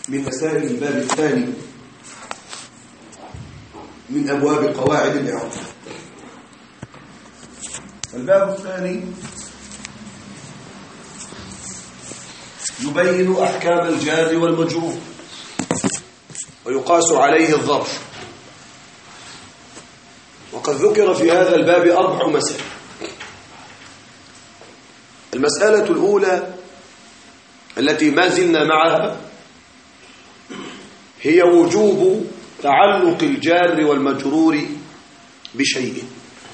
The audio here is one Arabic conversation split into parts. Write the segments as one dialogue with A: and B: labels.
A: من مسائل الباب الثاني من أبواب قواعد الإعراب. الباب الثاني يبين أحكام الجار والمجرور ويقاس عليه الظرف. وقد ذكر في هذا الباب 4 مسائل. المسألة الأولى التي ما زلنا معها هي وجوب تعلق الجار والمجرور بشيء.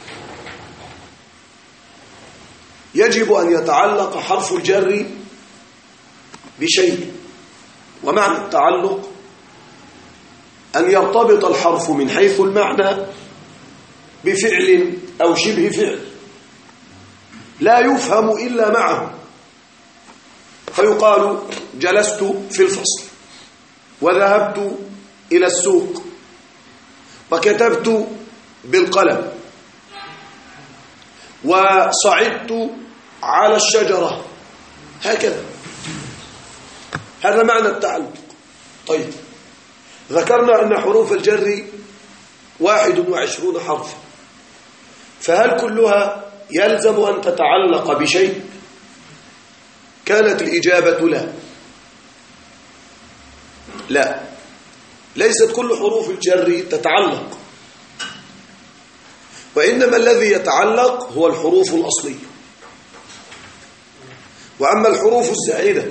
A: يجب أن يتعلق حرف الجر بشيء، ومعنى التعلق أن يرتبط الحرف من حيث المعنى بفعل أو شبه فعل لا يفهم إلا معه، فيقال جلست في الفصل، وذهبت إلى السوق، وكتبت بالقلم، وصعدت على الشجرة، هكذا. هذا معنى التعلق. طيب، ذكرنا أن حروف الجر 21 حرفا، فهل كلها يلزم أن تتعلق بشيء؟ كانت الإجابة لا، ليست كل حروف الجر تتعلق، وإنما الذي يتعلق هو الحروف الأصلية. وأما الحروف الزائدة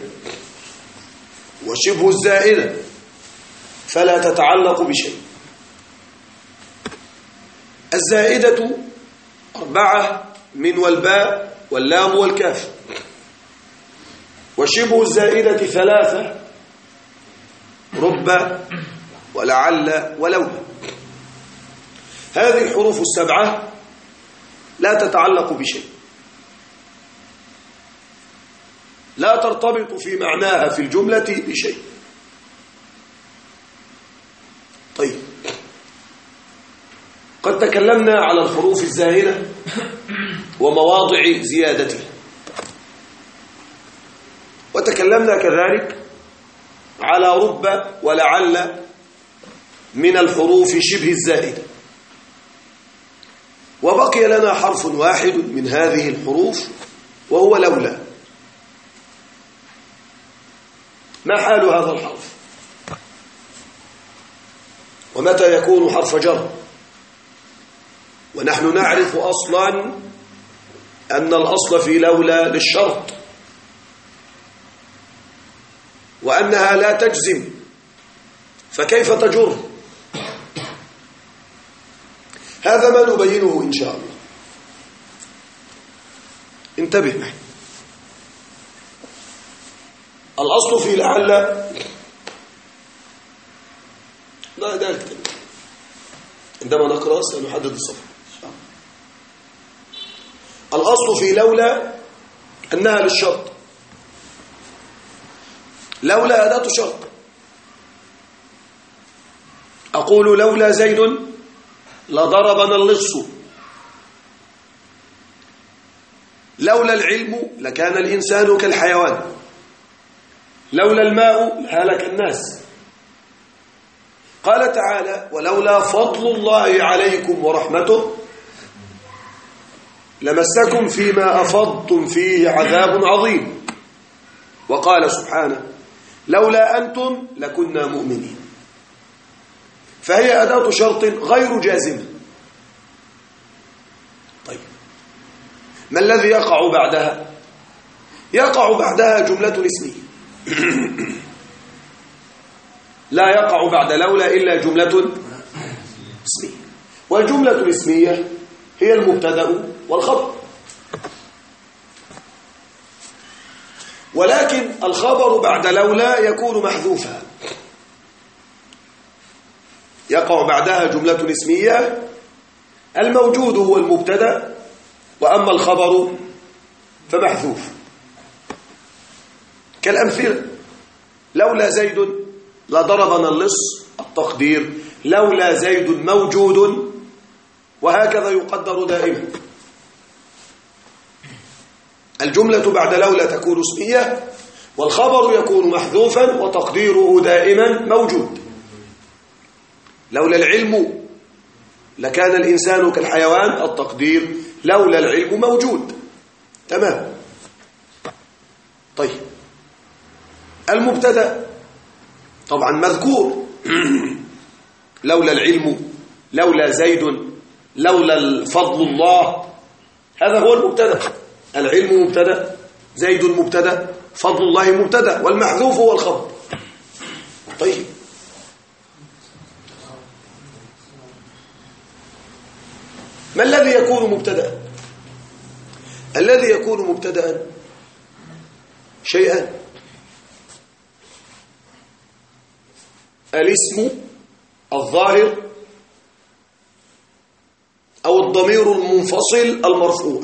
A: وشبه الزائدة فلا تتعلق بشيء. الزائدة 4 من والباء واللام والكاف، وشبه الزائدة 3 رب ولعل ولولا. هذه الحروف 7 لا تتعلق بشيء، لا ترتبط في معناها في الجملة بشيء. طيب، قد تكلمنا على الحروف الزائدة ومواضع زيادتها، وتكلمنا كذلك على رب ولعل من الحروف شبه الزائدة، وبقي لنا حرف واحد من هذه الحروف وهو لولا. ما حال هذا الحرف؟ ومتى يكون حرف جر؟ ونحن نعرف أصلا أن الأصل في لولا للشرط، وأنها لا تجزم، فكيف تجر؟ هذا ما نبينه إن شاء الله. انتبه معي. الأصل في لعل لا نكتب، عندما نقرأ سنحدد الصفحة. الأصل في لولا أنها للشرط. لولا أداة شرط. أقول لولا زيد لضربنا اللص، لولا العلم لكان الإنسان كالحيوان، لولا الماء لهلك الناس. قال تعالى: ولولا فضل الله عليكم ورحمته لمسكم فيما أفضتم فيه عذاب عظيم. وقال سبحانه: لولا أنتم لكنا مؤمنين. فهي أداة شرط غير جازمة. طيب، ما الذي يقع بعدها؟ يقع بعدها جملة اسمية. لا يقع بعد لولا إلا جملة اسمية، والجملة الاسمية هي المبتدأ والخبر. ولكن الخبر بعد لولا يكون محذوفا، يقع بعدها جملة اسمية، الموجود هو المبتدأ، وأما الخبر فمحذوف. كالأمثلة: لولا زيد لضربنا اللص، التقدير لولا زيد موجود، وهكذا يقدر دائما. الجملة بعد لولا تكون اسمية، والخبر يكون محذوفا وتقديره دائما موجود. لولا العلم لكان الإنسان كالحيوان، التقدير لولا العلم موجود. تمام. طيب المبتدأ طبعا مذكور لولا العلم، لولا زيد، لولا الفضل الله، هذا هو المبتدأ. العلم مبتدأ، زيد مبتدأ، فضل الله مبتدأ، والمحذوف هو الخبر. طيب ما الذي يكون مبتدأ؟ الذي يكون مبتدأ شيئان: الاسم الظاهر أو الضمير المنفصل المرفوع.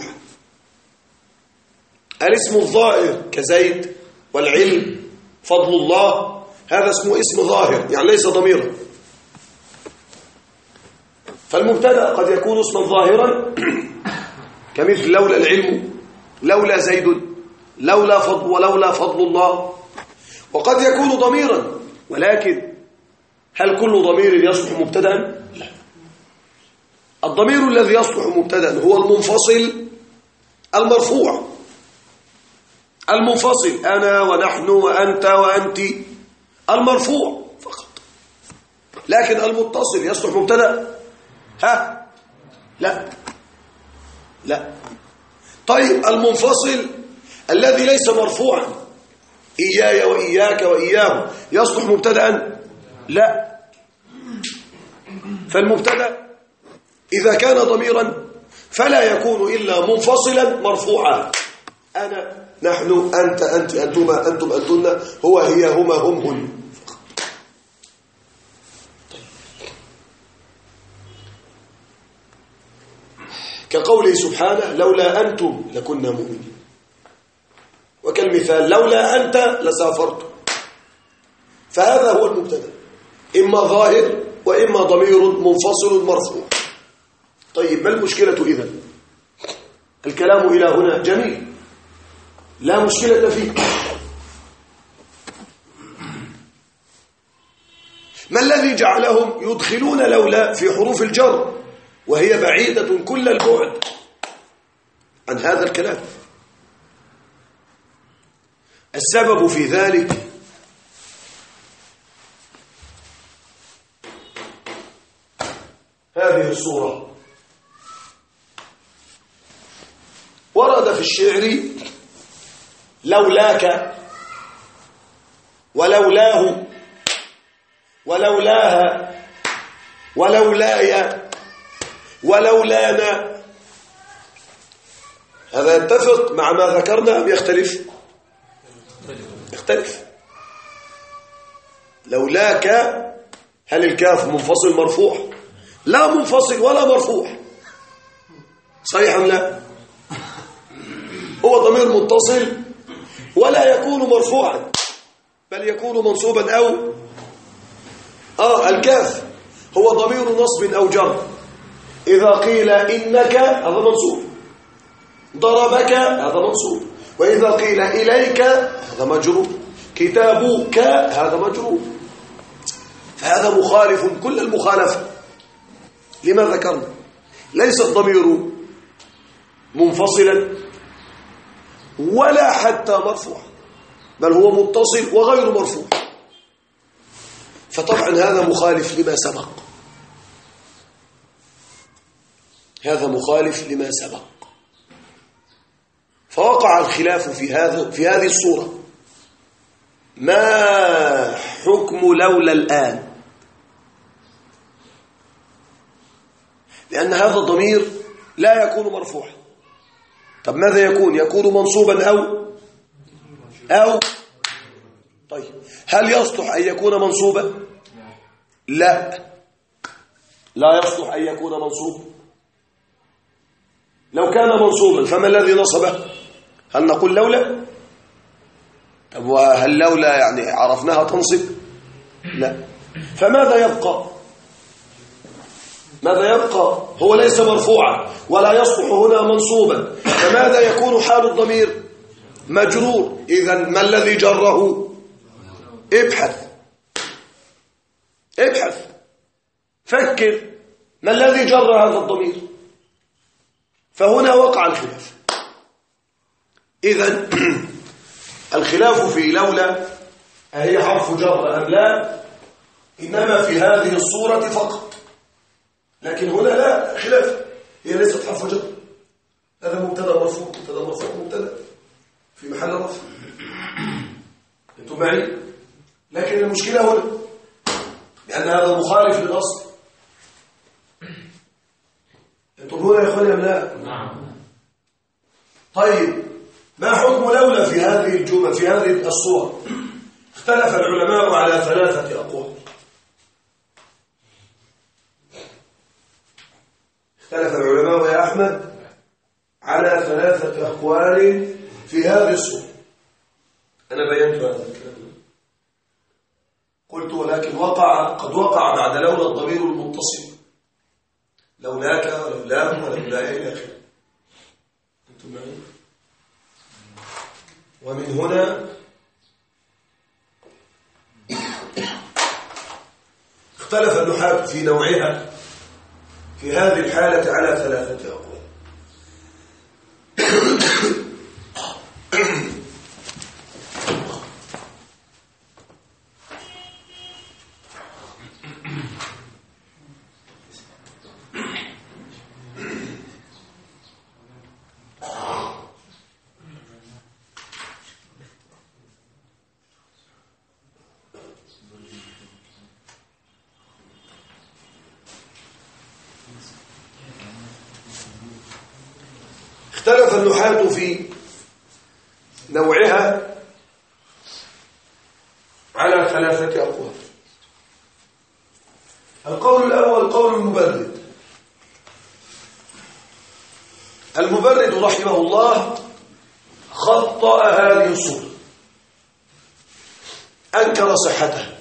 A: الاسم الظاهر كزيد والعلم فضل الله، هذا اسمه اسم ظاهر يعني ليس ضميرا. فالمبتدأ قد يكون اسما ظاهرا كمثل لولا العلم، لولا زيد، لولا فضل، ولولا فضل الله. وقد يكون ضميرا، ولكن هل كل ضمير يصلح مبتدأ؟ لا. الضمير الذي يصلح مبتدأ هو المنفصل المرفوع. المنفصل أنا ونحن وأنت وأنت، المرفوع فقط. لكن المتصل يصلح مبتدأ؟ ها؟ لا لا. طيب المنفصل الذي ليس مرفوعا، إياي وإياك وإياه، يصلح مبتدأ؟ لا. فالمبتدأ إذا كان ضميرا فلا يكون إلا منفصلا مرفوعا. أنا، نحن، أنت، أنت، أنتما، أنتم، أنتن، هو، هي، هما، هم، هن. كقوله سبحانه لولا أنتم لكنا مؤمنين، وكالمثال لولا أنت لسافرت. فهذا هو المبتدأ، إما ظاهر وإما ضمير منفصل مرفوع. طيب ما المشكلة إذن؟ الكلام إلى هنا جميل، لا مشكلة فيه. ما الذي جعلهم يدخلون لولا في حروف الجر وهي بعيدة كل البعد عن هذا الكلام؟ السبب في ذلك هذه الصورة. ورد في الشعر لولاك ولولاه ولولاها ولولاي ولولانا. هذا يتفق مع ما ذكرنا أم يختلف؟ يختلف. لولاك، هل الكاف منفصل مرفوع؟ لا منفصل ولا مرفوع. صحيح أم لا؟ هو ضمير متصل ولا يكون مرفوعا، بل يكون منصوبا أو الكاف هو ضمير نصب أو جر. إذا قيل إنك هذا منصوب، ضربك هذا منصوب، وإذا قيل إليك هذا مجرور، كتابك هذا مجرور. فهذا مخالف كل المخالفة لما ذكرنا. ليس الضمير منفصلا ولا حتى مرفوع، بل هو متصل وغير مرفوع. فطبعا هذا مخالف لما سبق، هذا مخالف لما سبق. فوقع الخلاف في هذه الصورة. ما حكم لولا الآن؟ لأن هذا الضمير لا يكون مرفوعا. طب ماذا يكون؟ يكون منصوبا أو طيب هل يصلح أن يكون منصوبا؟ لا يصلح أن يكون منصوبا. لو كان منصوبا فما الذي نصبه؟ هل نقول لولا؟ طب وهل لولا يعني عرفناها تنصب؟ لا. فماذا يبقى؟ ماذا يبقى؟ هو ليس مرفوعا ولا يصلح هنا منصوبا، فماذا يكون حال الضمير؟ مجرور. إذن ما الذي جره؟ ابحث فكر ما الذي جر هذا الضمير. فهنا وقع الخلاف. إذن الخلاف في لولا أهي حرف جر أم لا إنما في هذه الصورة فقط، لكن هنا لا خلاف، هي ليست حرف جر. هذا مبتدا مرفوع، مبتدا في محل رفع. انتم معي؟ لكن المشكلة هنا لأن هذا مخالف للأصل. انتم هنا يا اخواني ام لا؟ نعم. طيب ما حكم لولا في هذه الجمل في هذه الصورة؟ اختلف العلماء على 3 أقوال. اختلف العلماء يا أحمد على 3 أقوال في هذه الصورة. أنا بينت هذا الكلام، قلت ولكن قد وقع بعد لولا الضمير المتصل، لولاك ولولاهم ولولا إلى آخره. أنتم معي؟ ومن هنا اختلف النحاة في نوعها في هذه الحالة على 3 أقوال. اختلف النحاة في نوعها على 3 أقوال. القول الأول قول المبرد. المبرد رحمه الله خطأ هذه الصورة، أنكر صحتها.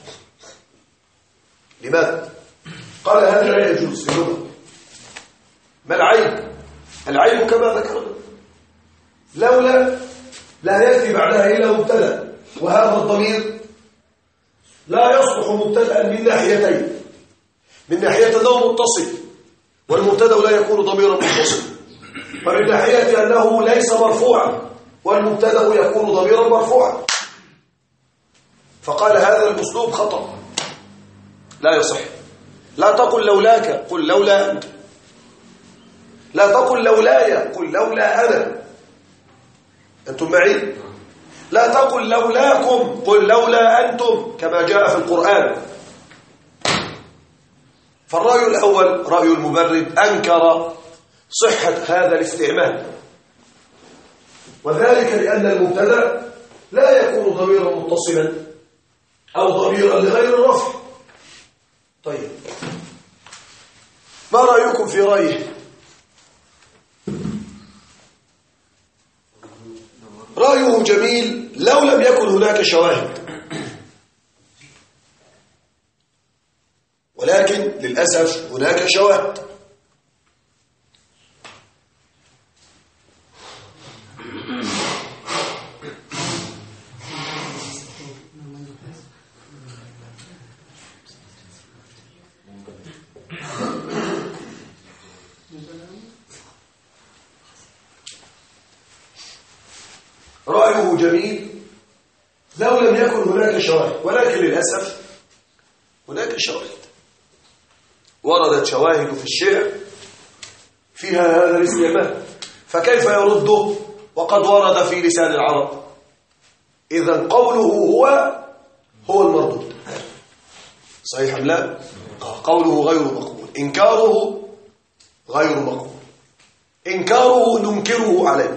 A: لماذا؟ قال هذا لا يجوز في اللغة. ما العيب؟ العيب كما ذكرنا لولا لا يأتي بعدها إلا مبتدا، وهذا الضمير لا يصلح مبتدا من ناحيتين، من ناحية أنه متصل والمبتدا لا يكون ضميرا متصلا، ومن ناحية أنه ليس مرفوعا والمبتدا يكون ضميرا مرفوعا. فقال هذا الأسلوب خطأ لا يصح. لا تقل لولاك، قل لولا أنت. لا تقل لولاي، قل لولا أنا. أنتم معي؟ لا تقل لولاكم، قل لولا أنتم كما جاء في القرآن. فالرأي الأول رأي المبرد أنكر صحة هذا الاستعمال، وذلك لأن المبتدا لا يكون ضميرا متصلا أو ضميرا لغير الرفع. طيب ما رأيكم في رأيه؟ رأيه جميل لو لم يكن هناك شواهد، ولكن للأسف هناك شواهد. رأيه جميل لو لم يكن هناك شواهد، ولكن للأسف هناك شواهد. وردت شواهد في الشعر فيها هذا الاستعمال، فكيف يرده وقد ورد في لسان العرب؟ إذن قوله هو المردود. صحيح أم لا؟ قوله غير مقبول، إنكاره غير مقبول، إنكاره ننكره عليه،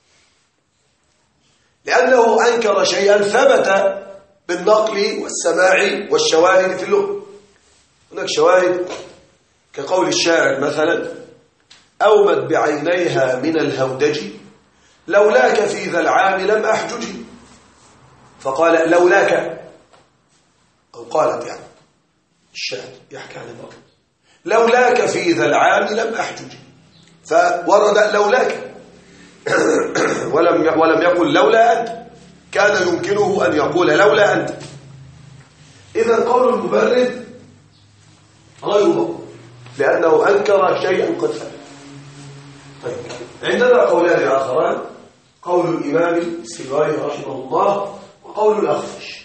A: لأنه أنكر شيئا ثبت بالنقل والسماع والشواهد في اللغة. هناك شواهد كقول الشاعر مثلا: أومت بعينيها من الهودج لولاك في ذا العام لم أحجج. فقال لولاك، أو قالت يعني الشاعر يحكي عن المرأة لولاك في ذا العام لم أحجج، فورد لولاك. ولم يقل لولا أنت، كان يمكنه أن يقول لولا أنت. إذا قول المبرد غير مقبول لأنه أنكر شيئا قد فعل. طيب، عندنا قولان آخران، قول الإمام السيبويه رحمه الله وقول الأخفش.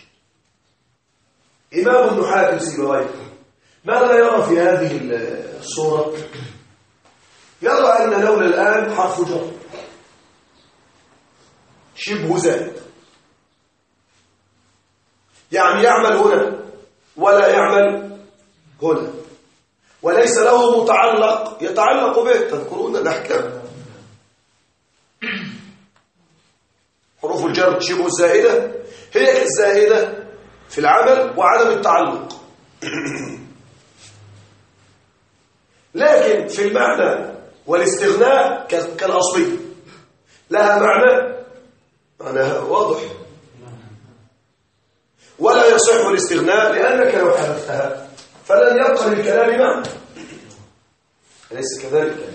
A: إمام النحاة السيبويه ماذا يرى في هذه الصورة؟ يرى أن لولا الآن حرف جر شبه زائد، يعني يعمل هنا ولا يعمل هنا، وليس له متعلق يتعلق به. تذكرون الأحكام، حروف الجر شبه الزائدة هي كالزائدة في العمل وعدم التعلق، لكن في المعنى والاستغناء كالأصلي لها معنى واضح، ولا يصح الاستغناء لأنك لو حذفتها فلن يبقى للكلام معنى، أليس كذلك؟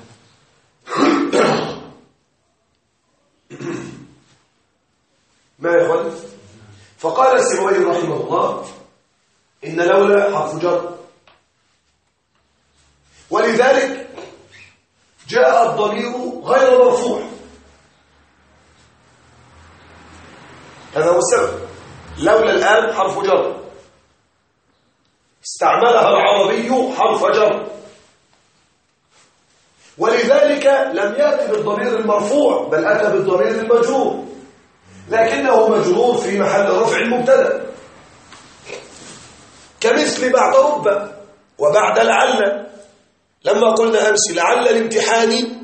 A: ما يقول؟ فقال السيبويه رحمه الله إن لولا حرف جر، ولذلك جاء الضمير غير مرفوع. هذا هو السبب. لولا الآن حرف جر، استعملها العربي حرف جر، ولذلك لم يأتي بالضمير المرفوع بل أتى بالضمير المجرور، لكنه مجرور في محل رفع مبتدا، كمثل بعد رب وبعد لعل. لما قلنا أمس لعل الامتحان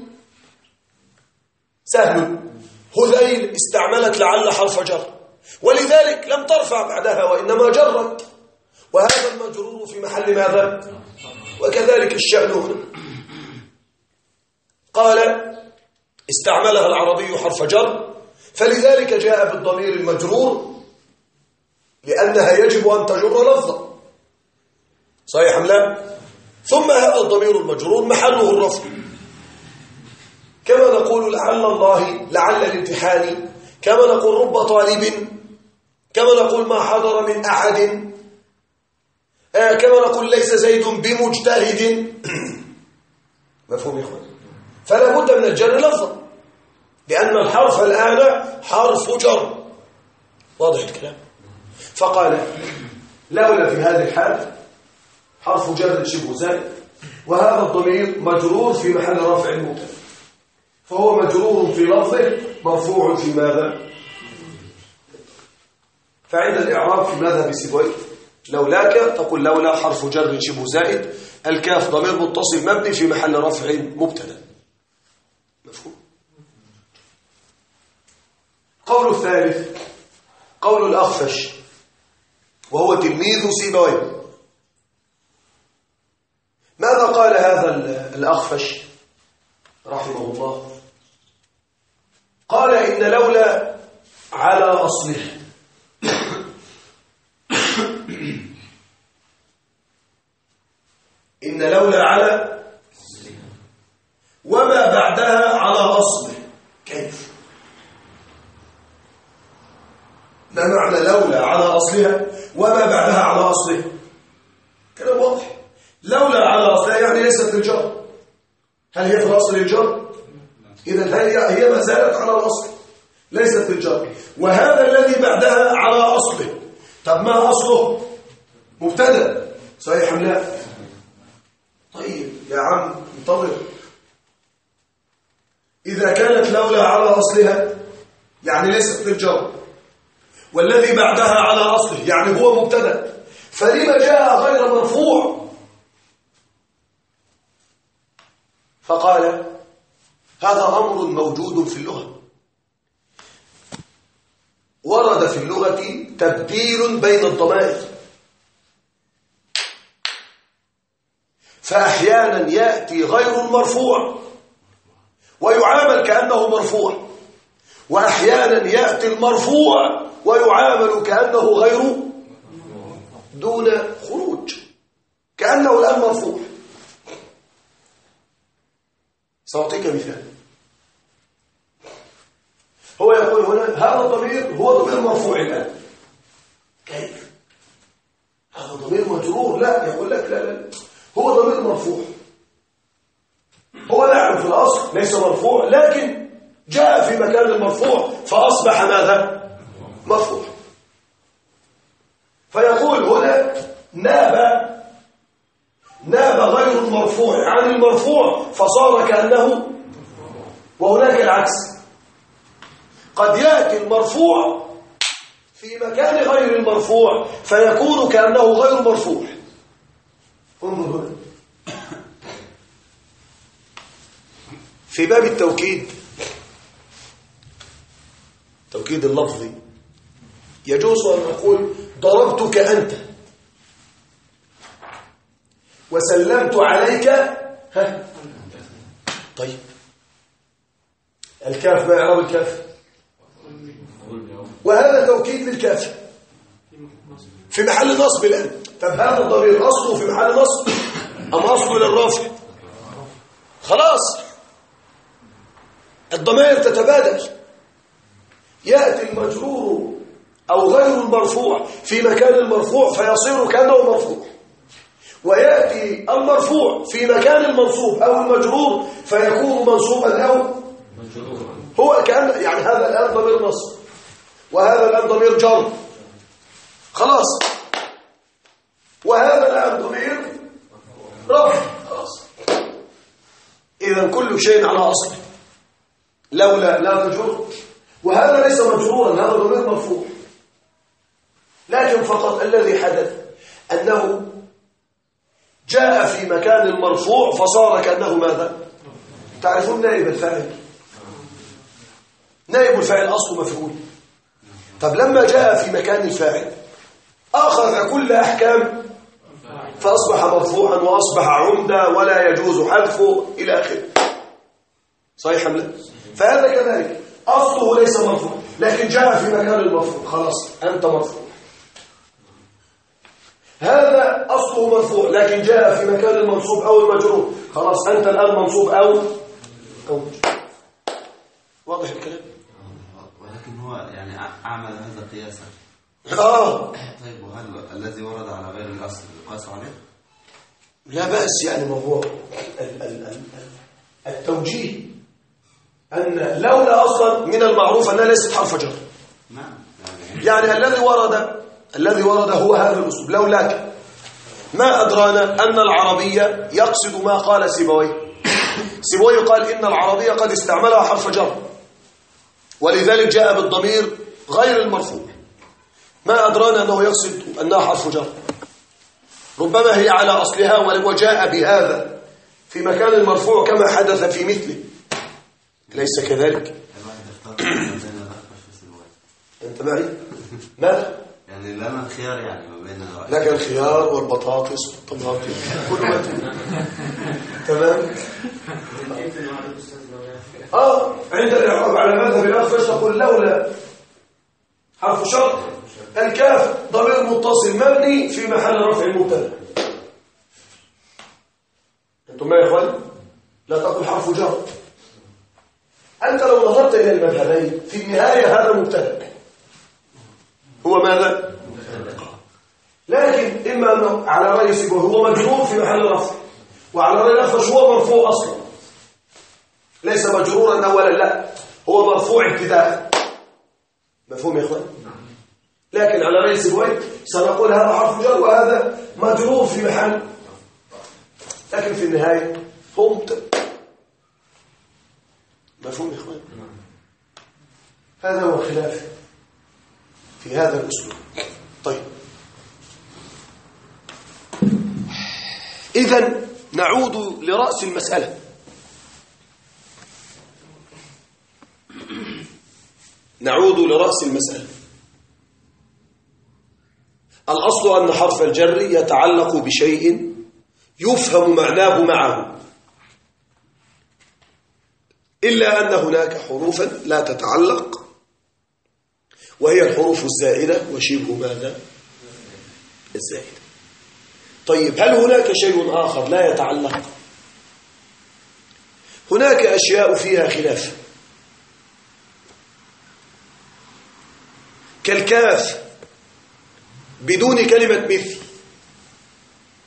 A: سهل، هذيل استعملت لعل حرف جر، ولذلك لم ترفع بعدها وإنما جرت، وهذا المجرور في محل ماذا؟ وكذلك الشأن هنا. قال استعملها العربي حرف جر، فلذلك جاء بالضمير المجرور لأنها يجب أن تجر لفظا، صحيح أم لا؟ ثم هذا الضمير المجرور محله الرفع، كما نقول لعل الله، لعل الامتحان، كما نقول رب طالب، كما نقول ما حضر من أحد، كما نقول ليس زيد بمجتهد. مفهوم يا إخوان؟ فلا بد من الجر لفظا، لأن الحرف الآن حرف جر، واضح الكلام؟ فقال لولا في هذه الحال حرف جر شبه زائد، وهذا الضمير مجرور في محل رفع مبتدا، فهو مجرور في لفظه مرفوع في ماذا؟ فعند الإعراب في مذهب سيبويه لولاك تقول لولا حرف جر شبه زائد، الكاف ضمير متصل مبني في محل رفع مبتدا. مفهوم؟ قول الثالث قول الأخفش وهو تلميذ سيبويه. ماذا قال هذا الأخفش رحمه الله؟ قال إن لولا على أصلها، إن لولا على وما بعدها على أصله. كيف؟ ما معنى لولا على أصلها وما بعدها على أصله؟ كلام واضح. لولا على أصلها يعني ليست في الجر. هل هي في الأصل الجر؟ إذن هي ما زالت على الأصل ليست في الجر، وهذا الذي بعدها على أصله. طب ما أصله؟ مبتدأ، صحيح أم لا؟ طيب يا عم انتظر. إذا كانت لولا على أصلها يعني ليست في الجر، والذي بعدها على أصله يعني هو مبتدأ، فلما جاء غير مرفوع؟ فقال هذا أمر موجود في اللغة، ورد في اللغة تبديل بين الضمائر، فأحيانا يأتي غير المرفوع ويعامل كأنه مرفوع، وأحيانا يأتي المرفوع ويعامل كأنه غير دون خروج، كأنه الآن مرفوع. سأعطيك مثال. لا، يقول لك لا هو ضمير مرفوع، هو نعم في الأصل ليس مرفوع، لكن جاء في مكان المرفوع فأصبح ماذا؟ مرفوع. فيقول هنا ناب غير المرفوع عن المرفوع فصار كأنه، وهناك العكس، قد يأتي المرفوع في مكان غير المرفوع فيكون كأنه غير مرفوع. انظر هنا في باب التوكيد، توكيد اللفظي، يجوز أن نقول ضربتك أنت وسلمت عليك طيب الكاف ما يعرب الكاف، وهذا توكيد للكاف في محل نصب الآن. طب هذا الضمير أصله في محل نصب أم أصله للرفع؟ خلاص الضمائر تتبادل، يأتي المجرور أو غير المرفوع في مكان المرفوع فيصير كأنه مرفوع، ويأتي المرفوع في مكان المنصوب أو المجرور فيكون منصوبا أو هو كأن، يعني هذا الآن ضمير نصب وهذا الآن ضمير جر، خلاص، وهذا الآن ضمير رفع، خلاص. إذا كل شيء على أصله، لولا لا تجر، وهذا ليس مجرورا، هذا ضمير مرفوع، لكن فقط الذي حدث أنه جاء في مكان المرفوع فصار كأنه ماذا؟ تعرفون نائب الفاعل، نائب الفاعل أصله مفعول. طب لما جاء في مكان الفاعل أخذ كل أحكام فأصبح مرفوعا وأصبح عمدة ولا يجوز حذفه إلى آخره، صحيح أم لا؟ فهذا كذلك أصله ليس مرفوع لكن جاء في مكان المرفوع، خلاص أنت مرفوع. هذا أصله مرفوع لكن جاء في مكان المنصوب أو المجرور، خلاص أنت الآن منصوب أو مجرور. واضح الكلام؟
B: ولكن هو يعني أعمل هذا قياسا. طيب وهل الذي ورد على غير الأصل يقاس عليه؟
A: لا بأس، يعني موضوع التوجيه أن لولا أصلا من المعروف أنها ليست حرف جر.
B: نعم.
A: يعني الذي ورد هو هذا الأسلوب، لولاك ما أدرانا أن العربية يقصد ما قال سيبويه. سيبويه قال إن العربية قد استعملها حرف جر ولذلك جاء بالضمير غير المرفوع. ما أدرانا أنه يقصد أنها حرف جر، ربما هي على أصلها وجاء بهذا في مكان المرفوع كما حدث في مثله، ليس كذلك؟ أنت معي؟ ماذا؟
B: يعني لنا الخيار، يعني ما بين
A: لك الخيار والبطاطس والطماطم كل ما تمام. عند الإعراب على مذهب الأخفش تقول لولا حرف شرط، الكاف ضمير متصل مبني في محل رفع مبتدا. انتم ما يا اخوان؟ لا تقل حرف جر. انت لو نظرت الى المذهبين في النهايه هذا مبتدا، هو ماذا؟ لكن اما انه على راي سيبويه هو مجرور في محل رفع، وعلى راي الأخفش هو مرفوع اصلا، ليس مجرورا اولا، لا هو مرفوع ابتداء. مفهوم يا اخوان؟ لكن على راي سيبويه سنقول هذا حرف جر وهذا مجرور في محل، لكن في النهايه هو مبتدا. مفهوم يا اخوان؟ هذا هو خلاف في هذا الاسلوب. طيب اذا نعود لراس المساله. نعود لراس المساله. الاصل ان حرف الجر يتعلق بشيء يفهم معناه معه، إلا أن هناك حروفا لا تتعلق وهي الحروف الزائدة وشبه ماذا؟ الزائدة. طيب هل هناك شيء آخر لا يتعلق؟ هناك أشياء فيها خلاف، كالكاف بدون كلمة مثل،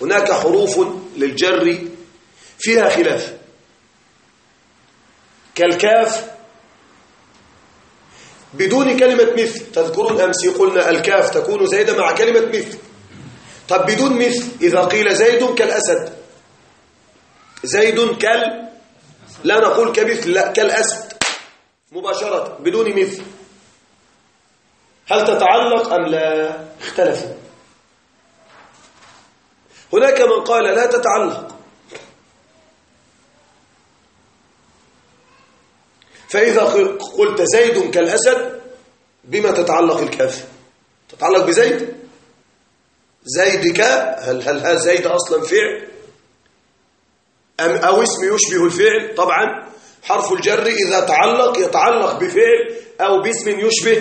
A: هناك حروف للجر فيها خلاف، كالكاف بدون كلمة مثل. تذكرون أمس قلنا الكاف تكون زائدة مع كلمة مثل. طب بدون مثل، إذا قيل زيد كالأسد، زيد لا نقول كمثل، لا كالأسد مباشرة بدون مثل، هل تتعلق أم لا؟ اختلفوا. هناك من قال لا تتعلق، فإذا قلت زيد كالأسد بما تتعلق الكاف؟ تتعلق بزيد. زيدك، هل زيد أصلا فعل أو اسم يشبه الفعل؟ طبعا حرف الجر إذا تعلق يتعلق بفعل أو باسم يشبه.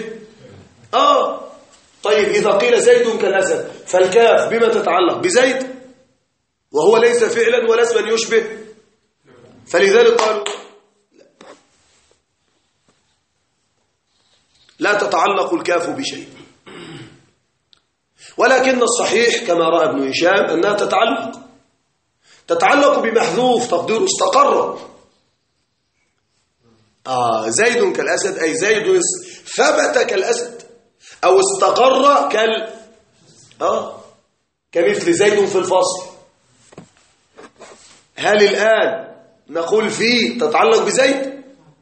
A: طيب إذا قيل زيد كالأسد فالكاف بما تتعلق؟ بزيد، وهو ليس فعلا ولا اسما يشبه، فلذلك قالوا لا تتعلق الكاف بشيء. ولكن الصحيح كما رأى ابن هشام أنها تتعلق بمحذوف تقديره استقر. زيد كالأسد أي زيد ثبت كالأسد أو استقر كمثل زيد في الفصل. هل الآن نقول فيه تتعلق بزيد؟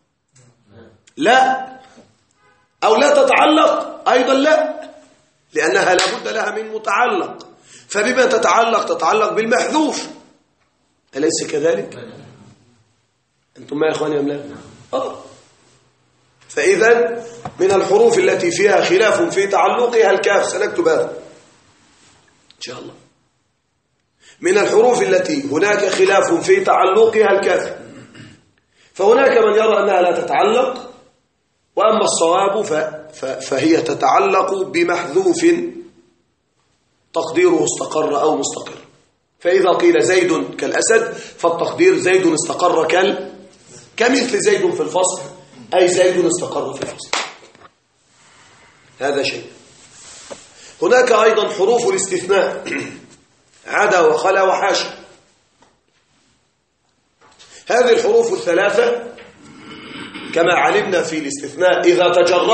A: لا. أو لا تتعلق أيضا لا، لأنها لابد لها من متعلق، فبما تتعلق بالمحذوف، أليس كذلك؟ أنتم ما يا إخواني أم لا؟ فإذا من الحروف التي فيها خلاف في تعلقها الكاف، سنكتب هذا إن شاء الله. من الحروف التي هناك خلاف في تعلقها الكاف، فهناك من يرى أنها لا تتعلق، وأما الصواب فهي تتعلق بمحذوف تقديره استقر أو مستقر. فإذا قيل زيد كالأسد فالتقدير زيد استقر كمثل زيد في الفصل، أي زيد استقر في الفصل. هذا شيء. هناك أيضا حروف الاستثناء عدا وخلا وحاشا. هذه الحروف الثلاثة كما علمنا في الاستثناء إذا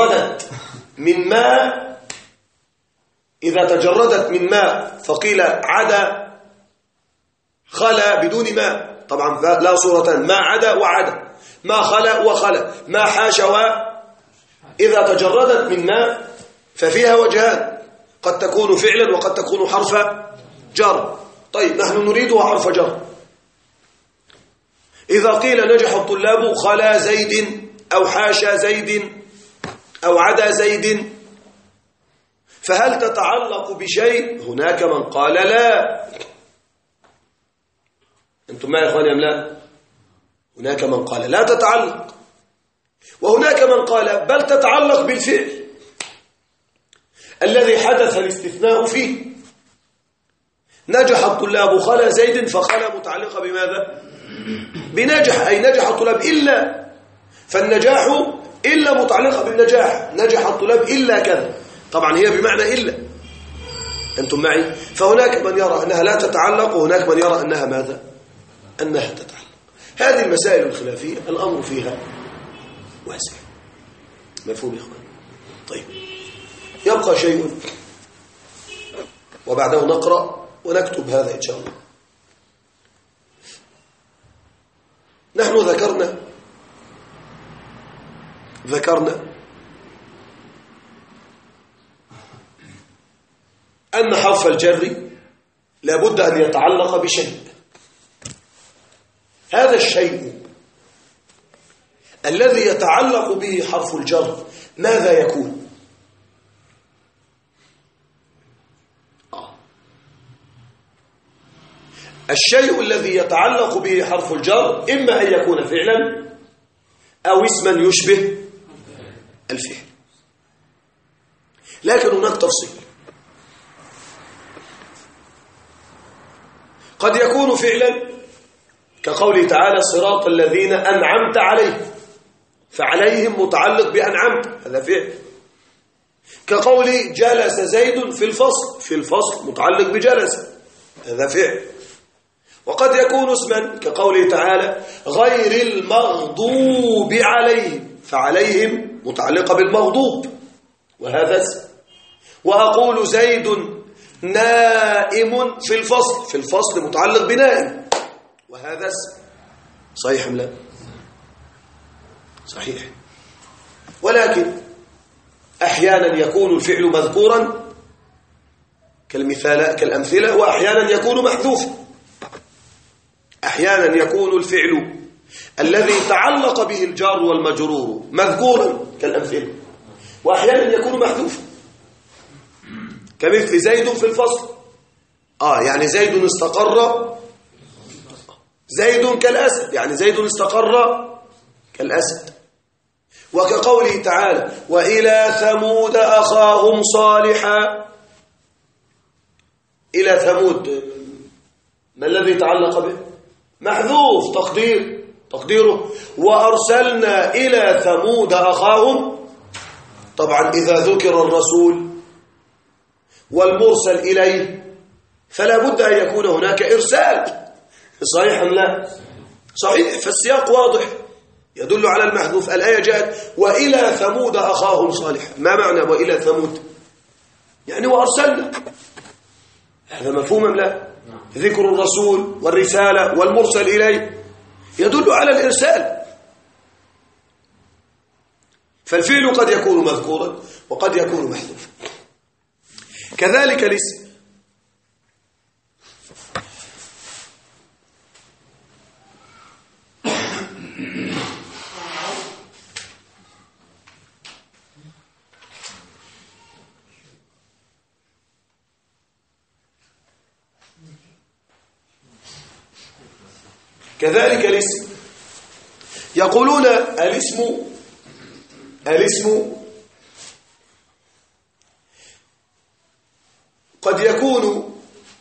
A: تجردت من ماء فقيل عدا خلا بدون ماء، طبعا لا صورة، ما عدا وعدا، ما خلا وخلا، ما حاشا. إذا تجردت من ماء ففيها وجهان، قد تكون فعلا وقد تكون حرف جر. طيب نحن نريدها حرف جر. إذا قيل نجح الطلاب خلا زيد أو حاشا زيد أو عدا زيد، فهل تتعلق بشيء؟ هناك من قال لا. أنتم ما يا إخواني أم لا؟ هناك من قال لا تتعلق، وهناك من قال بل تتعلق بالفعل الذي حدث الاستثناء فيه. نجح الطلاب خلا زيد، فخلا متعلقة بماذا؟ بنجح، أي نجح الطلاب إلا، فالنجاح إلا متعلقة بالنجاح، نجح الطلاب إلا كذا، طبعا هي بمعنى إلا. أنتم معي؟ فهناك من يرى أنها لا تتعلق، وهناك من يرى أنها ماذا؟ أنها تتعلق. هذه المسائل الخلافية الأمر فيها واسع. مفهوم يا إخوان؟ طيب يبقى شيء وبعده نقرأ ونكتب هذا إن شاء الله. نحن ذكرنا أن حرف الجر لابد أن يتعلق بشيء. هذا الشيء الذي يتعلق به حرف الجر ماذا يكون؟ الشيء الذي يتعلق به حرف الجر إما أن يكون فعلا أو اسما يشبه الفعل. لكن هناك تفصيل، قد يكون فعلا كقوله تعالى صراط الذين أنعمت عليهم، فعليهم متعلق بأنعمت، هذا فعل. كقول جلس زيد في الفصل، في الفصل متعلق بجلس. هذا فعل. وقد يكون اسما كقوله تعالى غير المغضوب عليهم، فعليهم متعلقة بالمغضوب وهذا اسم. وأقول زيد نائم في الفصل، في الفصل متعلق بنائم وهذا اسم. صحيح أم لا؟ صحيح. ولكن أحيانا يكون الفعل مذكورا كالأمثلة، وأحيانا يكون محذوفا. أحيانا يكون الفعل الذي تعلق به الجار والمجرور مذكورا كالأمثلة، وأحيانا يكون محذوفا كمثل زيد في الفصل. يعني زيد استقر، زيد كالأسد، يعني زيد استقر كالأسد. وكقوله تعالى وإلى ثمود أخاهم صالحا. إلى ثمود ما الذي تعلق به؟ محذوف، تقديره وأرسلنا إلى ثمود أخاهم. طبعا إذا ذكر الرسول والمرسل إليه فلا بد أن يكون هناك إرسال. صحيح أم لا؟ صحيح. فالسياق واضح يدل على المحذوف. الآية جاءت وإلى ثمود أخاهم صالحا. ما معنى وإلى ثمود؟ يعني وأرسلنا. هذا مفهوم أم لا؟ ذكر الرسول والرسالة والمرسل إليه يدل على الإرسال. فالفعل قد يكون مذكورا وقد يكون محذوفا. كذلك الاسم. كذلك الاسم يقولون الاسم قد يكون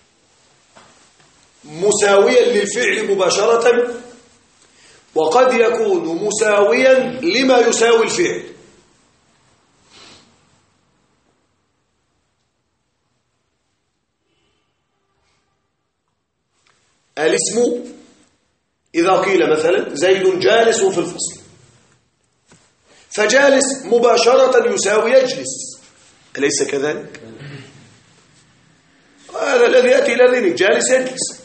A: مساويا للفعل مباشرة، وقد يكون مساويا لما يساوي الفعل. الاسم إذا قيل مثلا زيد جالس في الفصل، فجالس مباشرة يساوي يجلس، أليس كذلك؟ هذا الذي يأتي إلى ذهنك، جالس يجلس.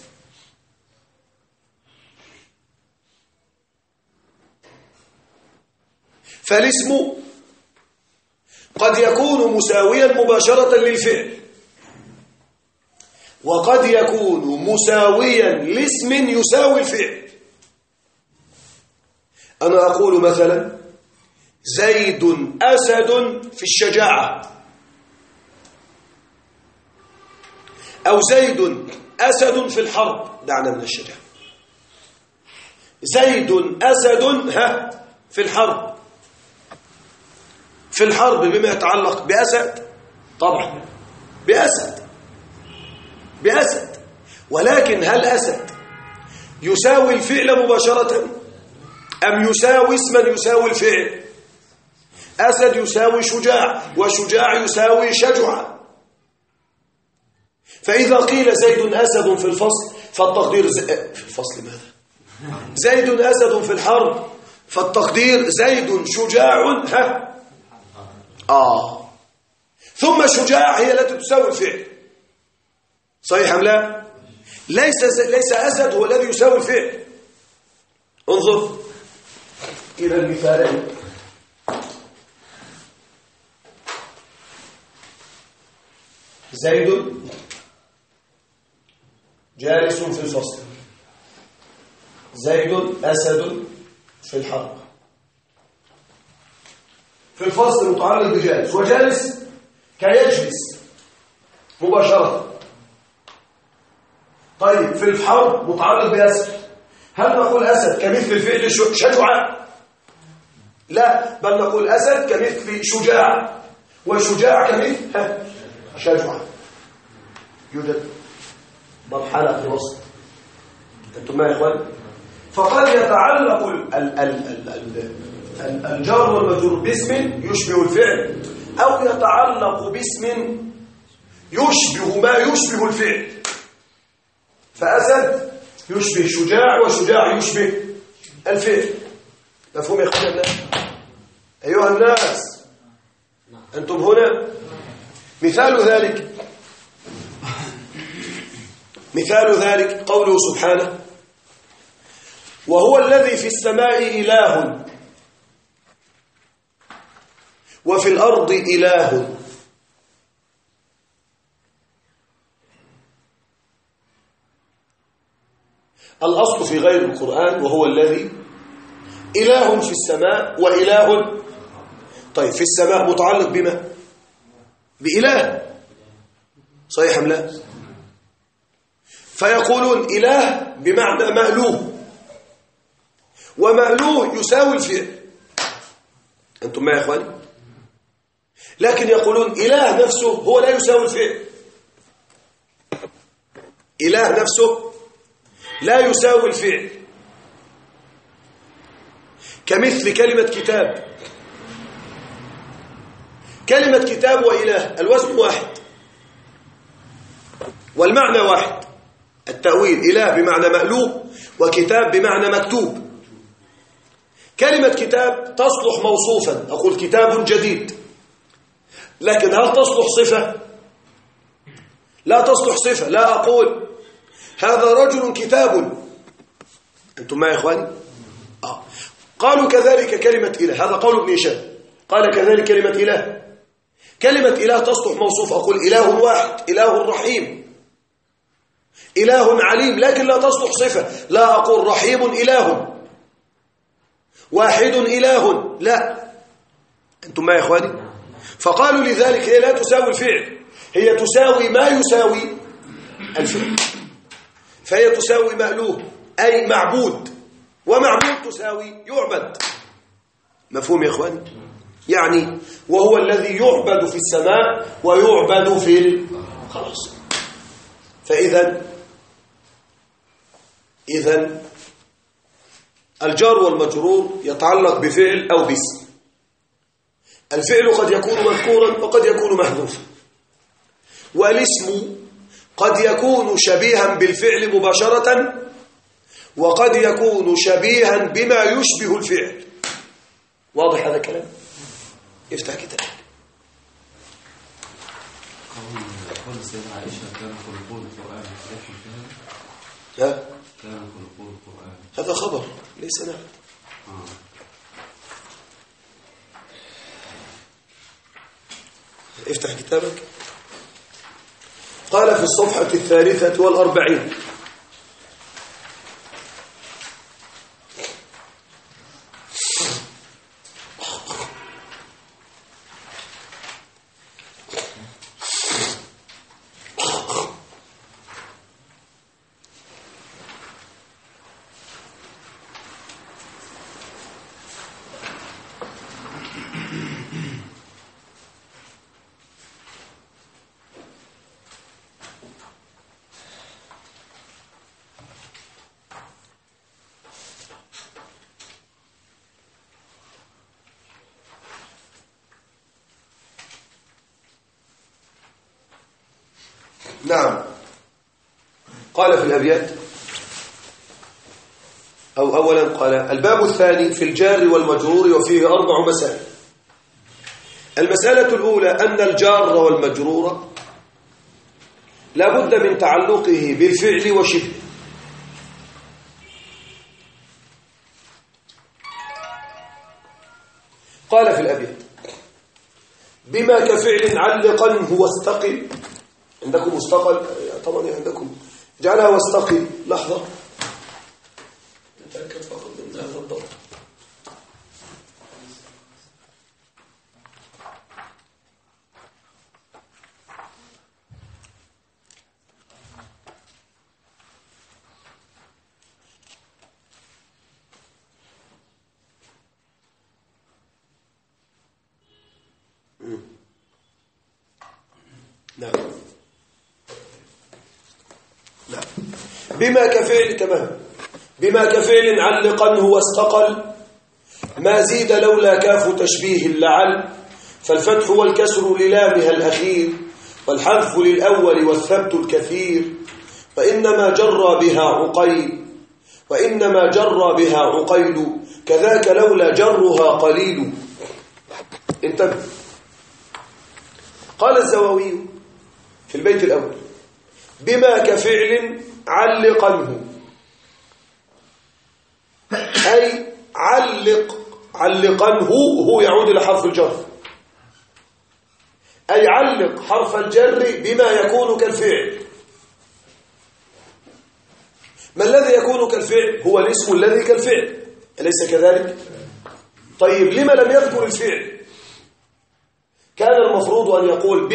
A: فالاسم قد يكون مساويا مباشرة للفعل، وقد يكون مساويا لاسم يساوي الفعل. أنا أقول مثلا زيد أسد في الشجاعة، أو زيد أسد في الحرب. دعنا من الشجاعة. زيد أسد في الحرب. في الحرب بما يتعلق بأسد، طبعا بأسد، ولكن هل أسد يساوي الفعل مباشرة أم يساوي اسما يساوي الفعل؟ أسد يساوي شجاع، وشجاع يساوي شجعة. فإذا قيل زيد أسد في الفصل فالتقدير في الفصل ماذا؟ زيد أسد في الحرب، فالتقدير زيد شجاع ثم شجاع هي التي تساوي الفعل. صحيح أم لا؟ ليس أسد هو الذي يساوي الفعل. انظر إلى المثالين. زيد جالس في الفصل، زيد أسد في الحرب. في الفصل متعلق بجالس، وجالس كيجلس مباشرة. طيب في الحرب متعلق بأسد، هل نقول أسد كمثل الفعل شجعة؟ لا، بل نقول أسد كمثل شجاع، وشجاع كمثل شجعة. يوجد مرحلة في الوسط. أنتم ما يا إخوان؟ فقد يتعلق الجار والمجرور باسم يشبه الفعل، أو يتعلق باسم يشبه ما يشبه الفعل. فأسد يشبه شجاع، وشجاع يشبه الفئل. مفهوم يا أخواننا؟ أيها الناس أنتم هنا. مثال ذلك قوله سبحانه: وهو الذي في السماء إله وفي الأرض إله. الأصل في غير القرآن وهو الذي إله في السماء وإله. طيب في السماء متعلق بما؟ بإله، صحيح أم لا؟ فيقولون إله بمعنى مألوه، ومألوه يساوي الفعل. أنتم معي يا إخواني؟ لكن يقولون إله نفسه هو لا يساوي الفعل. إله نفسه لا يساوي الفعل، كمثل كلمة كتاب. كلمة كتاب وإله الوزن واحد والمعنى واحد. التأويل إله بمعنى مألوه، وكتاب بمعنى مكتوب. كلمة كتاب تصلح موصوفا، أقول كتاب جديد، لكن هل تصلح صفة؟ لا تصلح صفة. لا أقول هذا رجل كتاب. أنتم معي يا إخواني؟ قالوا كذلك كلمة إله، هذا قول ابن هشام، قال كذلك كلمة إله. كلمة إله تصلح موصوف، أقول إله واحد، إله رحيم، إله عليم، لكن لا تصلح صفة. لا أقول رحيم إله، واحد إله، لا. أنتم معي يا إخواني؟ فقالوا لذلك هي لا تساوي الفعل، هي تساوي ما يساوي الفعل. فهي تساوي مألوه أي معبود، ومعبود تساوي يعبد. مفهوم يا إخواني؟ يعني وهو الذي يعبد في السماء ويعبد في خلاص. فإذا الجار والمجرور يتعلق بفعل أو باسم. الفعل قد يكون مذكورا وقد يكون محذوفا، والاسم قد يكون شبيها بالفعل مباشرة، وقد يكون شبيها بما يشبه الفعل. واضح هذا الكلام؟ افتح كتاب.
B: قول السيدة عائشة كان خلقون القرآن.
A: ها؟
B: كان خلقون القرآن،
A: هذا خبر ليس نعت. افتح كتابك. قال في الصفحة 43. نعم. قال في الأبيات، أو أولا قال: الباب الثاني في الجار والمجرور وفيه 4 مسائل. المسألة الأولى أن الجار والمجرور لا بد من تعلقه بالفعل وشبه. قال في الأبيات: بما كفعل علقا هو استقل. عندكم مستقل طبعا، عندكم جعلها واستقل. لحظة نتأكد فقط من هذا الضبط. نعم. بما كفعل تمام. بما كفعل علقا هو استقل، ما زيد لولا كاف تشبيه لعل، فالفتح والكسر للامها الأخير، والحذف للأول والثبت الكثير، وإنما جرى بها عقيل، وإنما جرى بها عقيل، كذاك لولا جرها قليل. انتبه. قال الزواوي في البيت الأول: بما كفعل علقنه، أي علقنه، هو يعود إلى حرف الجر، أي علق حرف الجر بما يكون كالفعل. ما الذي يكون كالفعل؟ هو الاسم الذي كالفعل، أليس كذلك؟ طيب لما لم يذكر الفعل؟ كان المفروض أن يقول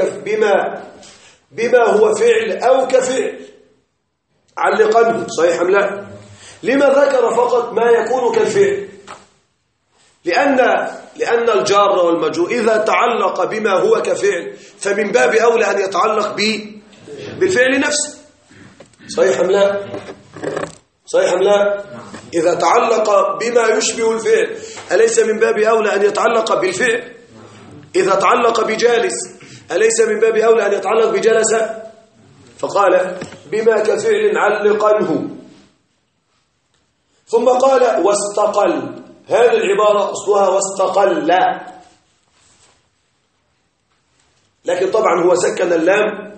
A: بما هو فعل أو كفعل علقنه، صحيح أم لا؟ لما ذكر فقط ما يكون كالفعل؟ لأن الجار والمجرور إذا تعلق بما هو كفعل فمن باب أولى أن يتعلق بالفعل نفسه، صحيح أم لا؟ صحيح أم لا؟ إذا تعلق بما يشبه الفعل أليس من باب أولى أن يتعلق بالفعل؟ إذا تعلق بجالس أليس من باب أولى أن يتعلق بجلس؟ فقال بما كفعل علقنه، ثم قال واستقل. هذه العبارة أصلها واستقل، لكن طبعا هو سكن اللام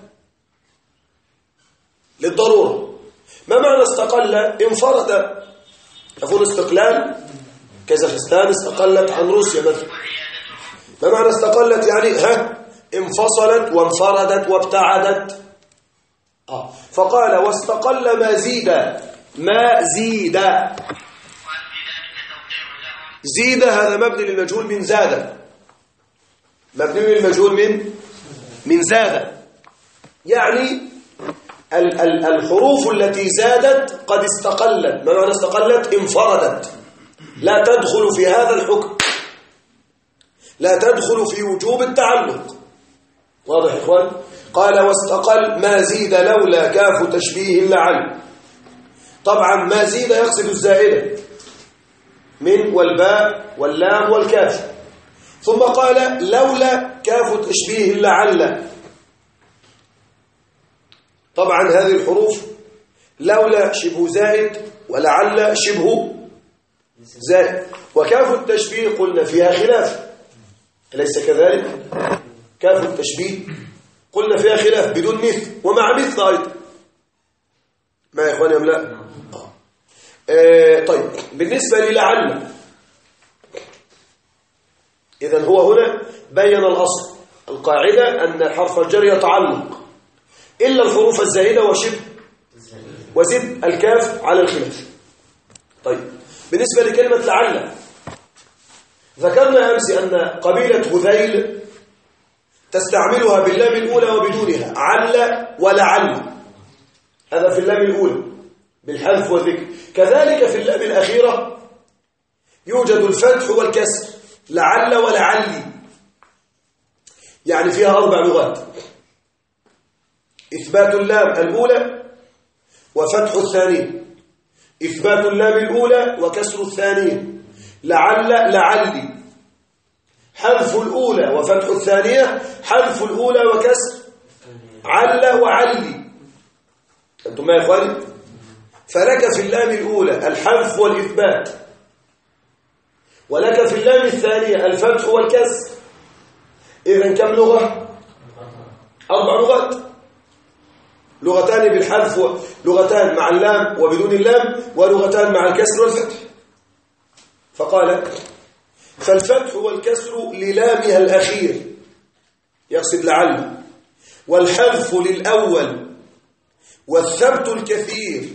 A: للضرورة. ما معنى استقل؟ انفرد. يقول استقلال كازاخستان استقلت عن روسيا مثلا. ما معنى استقلت؟ يعني انفصلت وانفردت وابتعدت. فقال واستقل ما زيد. زيد هذا مبني للمجهول من زاد، مبني للمجهول من زاد، يعني الحروف التي زادت قد استقلت. ما معنى استقلت؟ انفردت، لا تدخل في هذا الحكم، لا تدخل في وجوب التعلق. واضح يا إخوان؟ قال واستقل ما زيد لولا كاف تشبيه لعل. طبعا ما زيد يقصد الزائدة من والباء واللام والكاف. ثم قال لولا كاف تشبيه لعل. طبعا هذه الحروف لولا شبه زائد ولعل شبه زائد، وكاف التشبيه قلنا فيها خلاف، أليس كذلك؟ كاف التشبيه قلنا فيها خلاف بدون مثل ومع مثل أيضا. ما يا إخواني أم لا؟ طيب بالنسبة للعل، إذن هو هنا بين الأصل، القاعدة أن حرف الجر يتعلق إلا الحروف الزائدة وزد الكاف على الخلاف. طيب بالنسبة لكلمة لعل، ذكرنا أمس أن قبيلة هذيل تستعملها باللام الأولى وبدونها، عل ولعل، هذا في اللام الأولى بالحذف والذكر. كذلك في اللام الأخيرة يوجد الفتح والكسر، لعل ولعلي، يعني فيها 4 لغات: إثبات اللام الأولى وفتح الثانية، إثبات اللام الأولى وكسر الثانية، لعلي، حذف الأولى وفتح الثانية، حذف الأولى وكسر عل وعلي. أنتم يا إخواني؟ فلك في اللام الأولى الحذف والإثبات، ولك في اللام الثانية الفتح والكسر. إذن كم لغة؟ 4 لغات، لغتان بالحذف، لغتان مع اللام وبدون اللام، ولغتان مع الكسر والفتح. فقال فالفتح والكسر للامها الأخير، يقصد لعل، والحذف للأول، والثبت الكثير.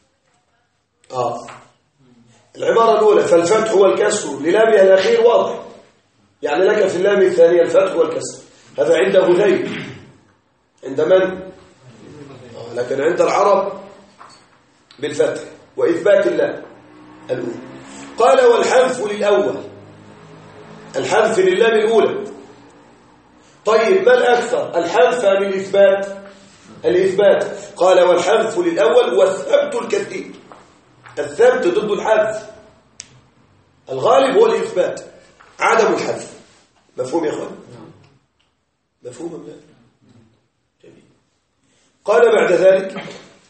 A: العبارة الأولى فالفتح والكسر للامها الأخير واضح، يعني لك في اللام الثانية الفتح والكسر، هذا عند هذيل. عند من؟ لكن عند العرب بالفتح وإثبات اللام الأولى. قال والحذف للأول، الحذف للام الأولى. طيب ما الأكثر، الحذف أم الإثبات؟ الإثبات. قال والحذف للأول والثبت الكثير. الثبت ضد الحذف، الغالب هو الإثبات، عدم الحذف. مفهوم يا أخوان؟ مفهوم أم لا؟ جميل. قال بعد ذلك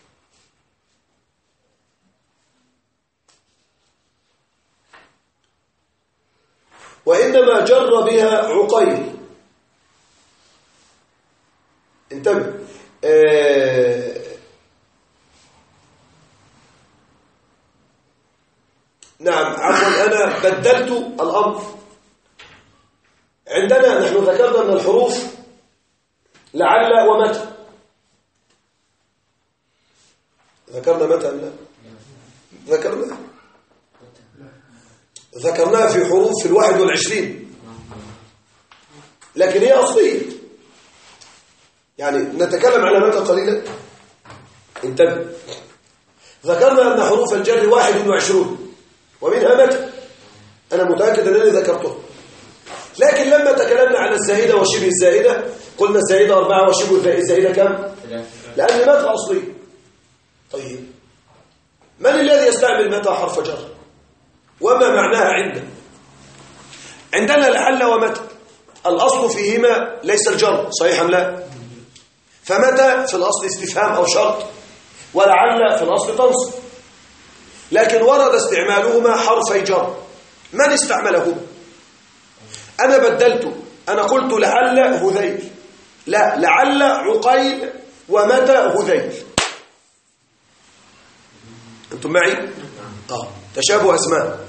A: وإنما جر بها عقيل. انتبه. نعم عفوا أنا بدلت الأمر. عندنا نحن ذكرنا من الحروف لعل ومتى. ذكرنا متى أم لا؟ ذكرناها في حروف في 21، لكن هي أصلية. يعني نتكلم على متى قليلا. انتبه. ذكرنا أن حروف الجر 21 ومنها متى. أنا متأكد أنني ذكرته، لكن لما تكلمنا عن الزائدة وشبه الزائدة قلنا الزائدة 4 وشبه الزائدة كم؟ لأن متى أصلي. طيب من الذي يستعمل متى حرف جر وما معناها عندنا لعل ومتى. الأصل فيهما ليس الجر، صحيح أم لا؟ فمتى في الأصل استفهام أو شرط، ولعل في الأصل تنصب، لكن ورد استعمالهما حرفي جر. من استعملهما؟ أنا بدلت، أنا قلت لعل هذيل، لا، لعل عقيل ومتى هذيل. أنتم معي؟ تشابه أسماء.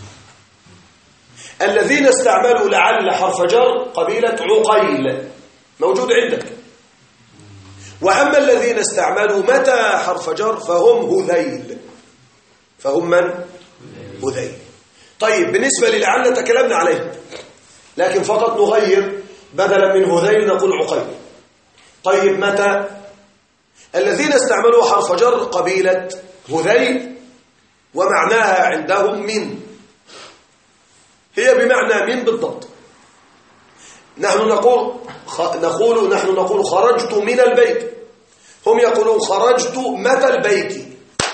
A: الذين استعملوا لعل حرف جر قبيلة عقيل موجود عندك، وأما الذين استعملوا متى حرف جر فهم هذيل. فهم من؟ هذيل. طيب بالنسبة للعل تكلمنا عليه، لكن فقط نغير، بدلا من هذيل نقول عقيل. طيب متى؟ الذين استعملوا حرف جر قبيلة هذيل، ومعناها عندهم من، هي بمعنى من بالضبط. نحن نقول خرجت من البيت، هم يقولون خرجت متى البيت،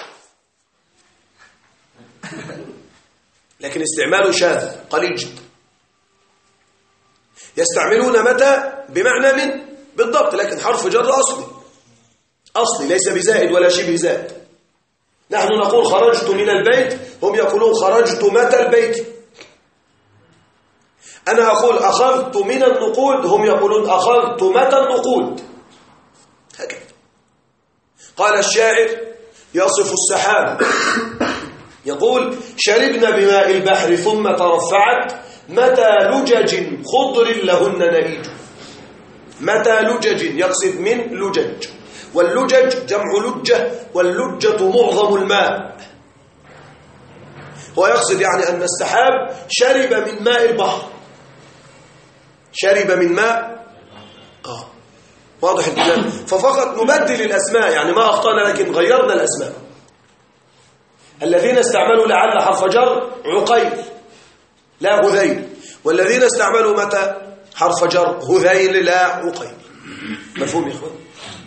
A: لكن استعماله شاذ قليل جدا. يستعملون متى بمعنى من بالضبط، لكن حرف جر أصلي ليس بزائد ولا شبه زائد. نحن نقول خرجت من البيت، هم يقولون خرجت متى البيت. أنا أقول أخذت من النقود، هم يقولون أخذت متى النقود. هكذا قال الشاعر يصف السحاب يقول شربنا بماء البحر ثم ترفعت متى لجج خضر لهن نهيج. متى لجج يقصد من لجج، واللجج جمع لجة، واللجة معظم الماء. هو يقصد يعني أن السحاب شرب من ماء البحر، شرب من ماء واضح الكلام. ففقط نبدل الأسماء، يعني ما أخطأنا لكن غيرنا الأسماء. الذين استعملوا لعل حرف جر عقيل لا هذيل، والذين استعملوا متى حرف جر هذيل لا عقيل. مفهوم يا إخوان؟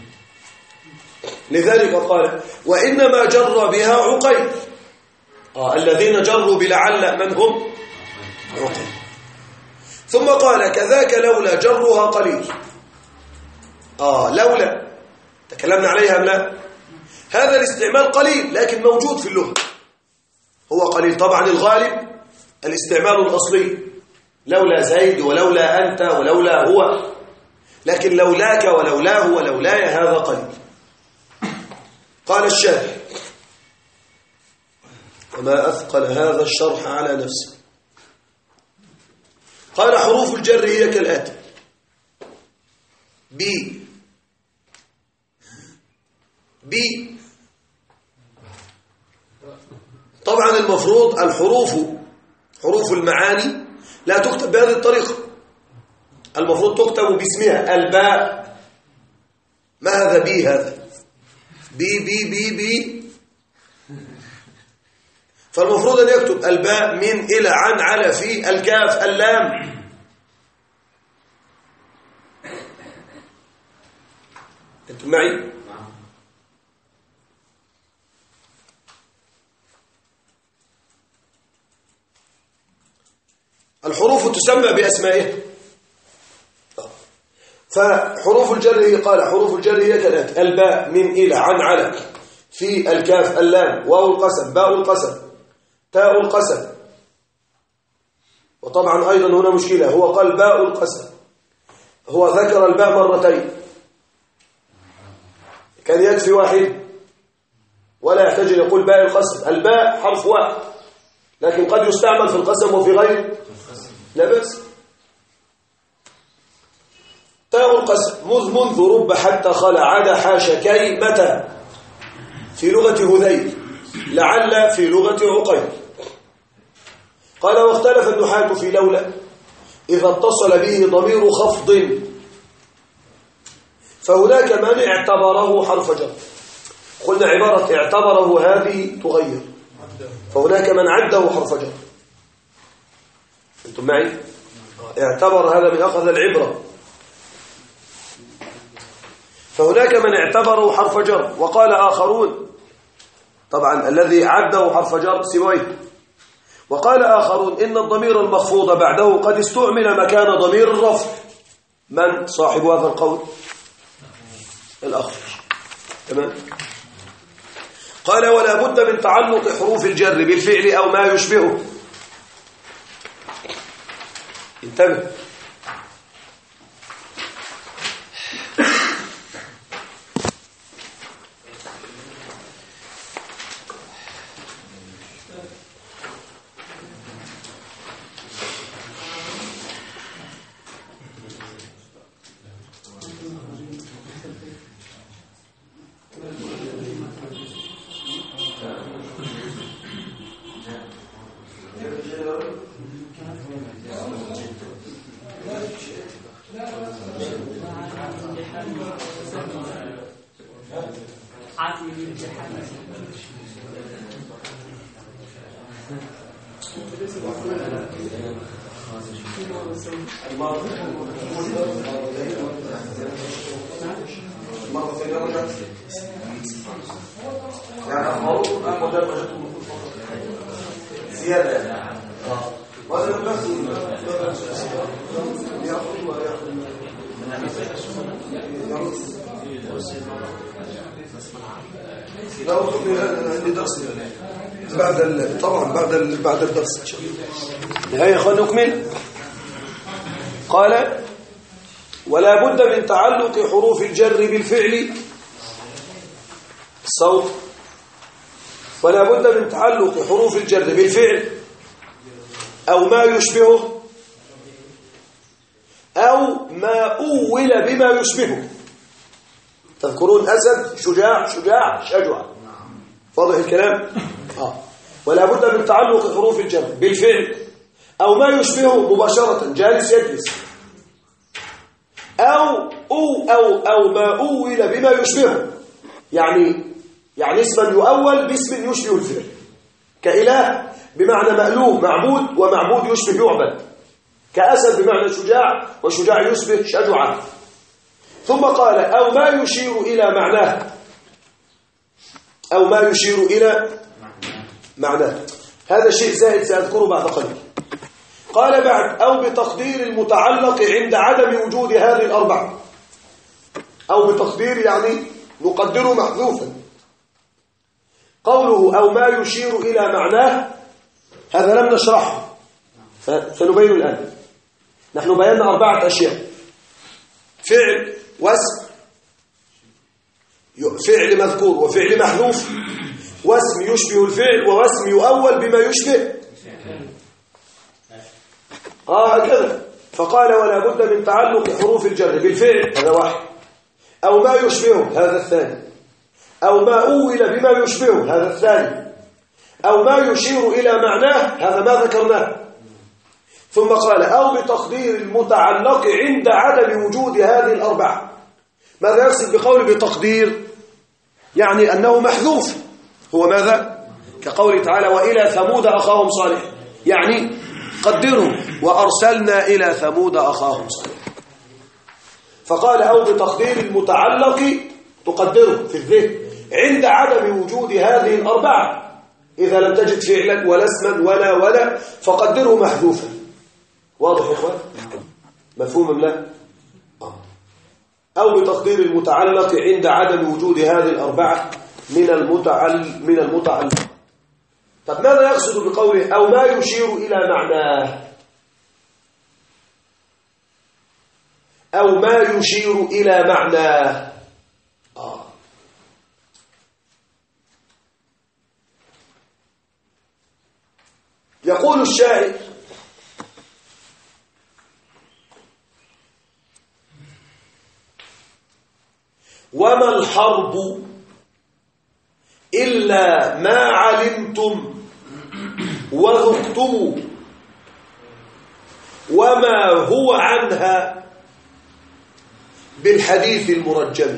A: لذلك قال وإنما جر بها عقيل. الذين جروا بلعل من هم؟ عقيل. ثم قال كذاك لولا جرها قليل. لولا تكلمنا عليها أم لا؟ هذا الاستعمال قليل لكن موجود في اللغة، هو قليل. طبعا الغالب الاستعمال الأصلي لولا زيد ولولا أنت ولولا هو، لكن لولاك ولولاه ولولاي هذا قليل. قال الشارح وما أثقل هذا الشرح على نفسه. قال حروف الجر هي كالآتي: بي طبعا المفروض حروف المعاني لا تكتب بهذه الطريقة، المفروض تكتب باسمها. الباء ما هذا بي؟ هذا بي بي بي بي، فالمفروض أن يكتب الباء من إلى عن على في الكاف اللام. أنتم معي؟ الحروف تسمى بأسمائها. فحروف الجر قال حروف الجر هي كالآتي: الباء من إلى عن على في الكاف اللام واو القسم باء القسم تاء القسم وطبعا أيضا هنا مشكلة، هو قال باء القسم، هو ذكر الباء مرتين، كان يكفي واحد ولا يحتاج أن يقول باء القسم. الباء حرف واحد لكن قد يستعمل في القسم وفي غيره، لا بأس. تاء القسم منذ رب حتى خلع عدا حاشا كي متى في لغة هذيل لعل في لغة عقيل. قال واختلف النحاة في لولا إذا اتصل به ضمير خفض فهناك من اعتبره حرف جر. قلنا عبارة اعتبره هذه تغير، فهناك من عده حرف جر. أنتم معي؟ اعتبر هذا من أخذ العبرة. فهناك من اعتبره حرف جر، وقال آخرون، طبعا الذي عده حرف جر سويه، وقال آخرون إن الضمير المخفوض بعده قد استعمل مكان ضمير الرفع. من صاحب هذا القول؟ الأخر. تمام. قال ولا بد من تعلق حروف الجر بالفعل أو ما يشبهه. انتبه، بعد الدرس إن شاء الله. هيا خلينا نكمل. قال ولا بد من تعلق حروف الجر بالفعل الصوت، ولا بد من تعلق حروف الجر بالفعل أو ما يشبهه أو ما أول بما يشبهه. تذكرون أسد شجاع شجع، واضح الكلام؟ ولا بد من تعلق حروف الجر بالفعل أو ما يشبهه مباشرة، جالس يجلس، أو ما أول بما يشبهه، يعني اسما يؤول باسم يشبه الفعل، كإله بمعنى مألوه معبود، ومعبود يشبه يعبد، كأسد بمعنى شجاع، وشجاع يشبه شجعة. ثم قال أو ما يشير إلى معناه، أو ما يشير إلى معناه. هذا شيء زائد سأذكره بعد قليل. قال بعد أو بتقدير المتعلق عند عدم وجود هذه الأربعة، أو بتقدير يعني نقدره محذوفا. قوله أو ما يشير إلى معناه هذا لم نشرحه، سنبين الآن. نحن بينا 4 أشياء: فعل واسم، فعل مذكور وفعل محذوف، واسم يشبه الفعل، واسم يؤول بما يشبه. هكذا. فقال ولا بد من تعلق حروف الجر بالفعل، هذا واحد، أو ما يشبهه، هذا الثاني، أو ما أول بما يشبهه، هذا الثاني، أو ما يشير إلى معناه، هذا ما ذكرناه. ثم قال أو بتقدير المتعلق عند عدم وجود هذه الأربعة. ماذا يقصد بقول بتقدير؟ يعني أنه محذوف. هو ماذا؟ كقوله تعالى وإلى ثمود أخاهم صالح، يعني قدروا وأرسلنا إلى ثمود أخاهم صالح. فقال أو بتقدير المتعلق تقدره في الذهن عند عدم وجود هذه الأربعة. إذا لم تجد فعلا ولا اسما ولا فقدره محذوفا. واضح يا إخوان؟ مفهوم لا؟ أو بتقدير المتعلق عند عدم وجود هذه الأربعة من المتعلق. طب ماذا يقصد بقوله أو ما يشير إلى معناه؟ أو ما يشير إلى معناه. يقول الشاعر: وما الحرب إلا ما علمتم وذقتم وما هو عنها بالحديث المرجم.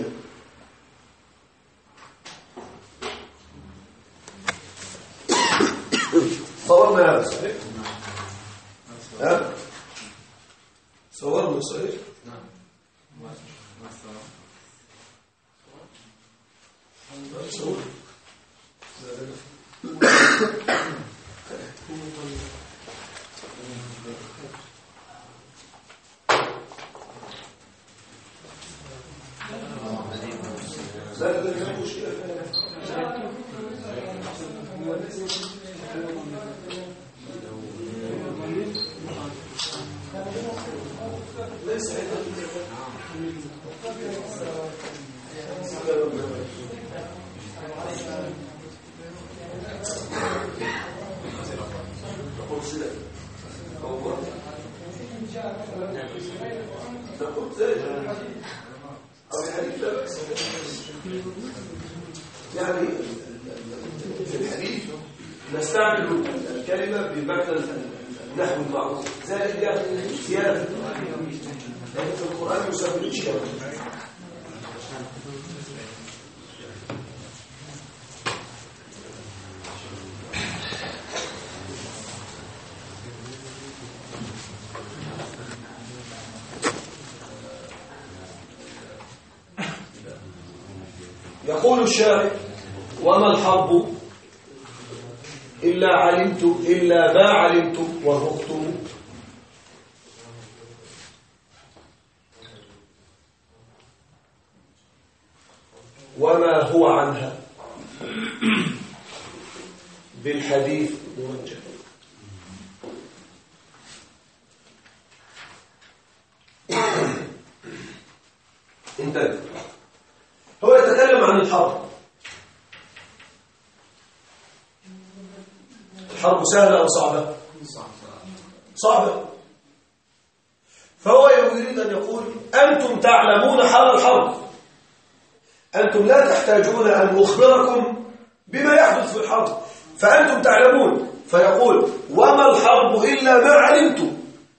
A: صورنا هذا صحيح؟ ها؟ صورنا صحيح؟ نعم. صور. يعني في الحديث نستعمل الكلمة بمعنى النحو المعروف زائد زيادة، لكن في القرآن يسمى إشكال. يقول الشاعر: وما الحرب إلا ما علمت وذقت وما هو عنها بالحديث مرجم. انتبه، هو يتكلم عن الحرب. الحرب سهلة أو صعبة؟ صعبة. فهو يريد أن يقول: أنتم تعلمون حال الحرب، أنتم لا تحتاجون أن أخبركم بما يحدث في الحرب، فأنتم تعلمون. فيقول: وما الحرب إلا ما علمتم.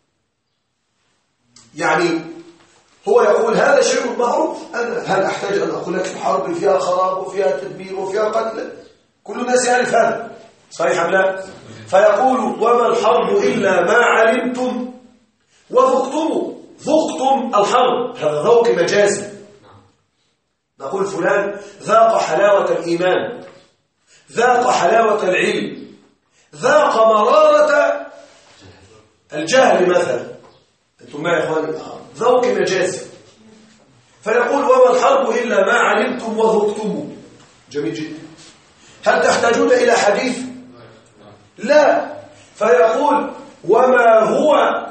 A: يعني هو يقول هذا شيء معروف، أنا هل أحتاج أن أقول لك الحرب فيها خراب وفيها تدمير وفيها قتل؟ كل الناس يعرف هذا، صحيح أم لا؟ فيقول: وما الحرب إلا ما علمتم وذقتم. ذقتم الحرب، هذا ذوق مجازي. نقول فلان ذاق حلاوة الإيمان، ذاق حلاوة العلم، ذاق مرارة الجهل مثلا. أنتم معي يا إخواني؟ ذوق مجازي. فيقول: وما الحرب إلا ما علمتم وذقتم. جميل جدا. هل تحتاجون إلى حديث؟ لا. فيقول: وما هو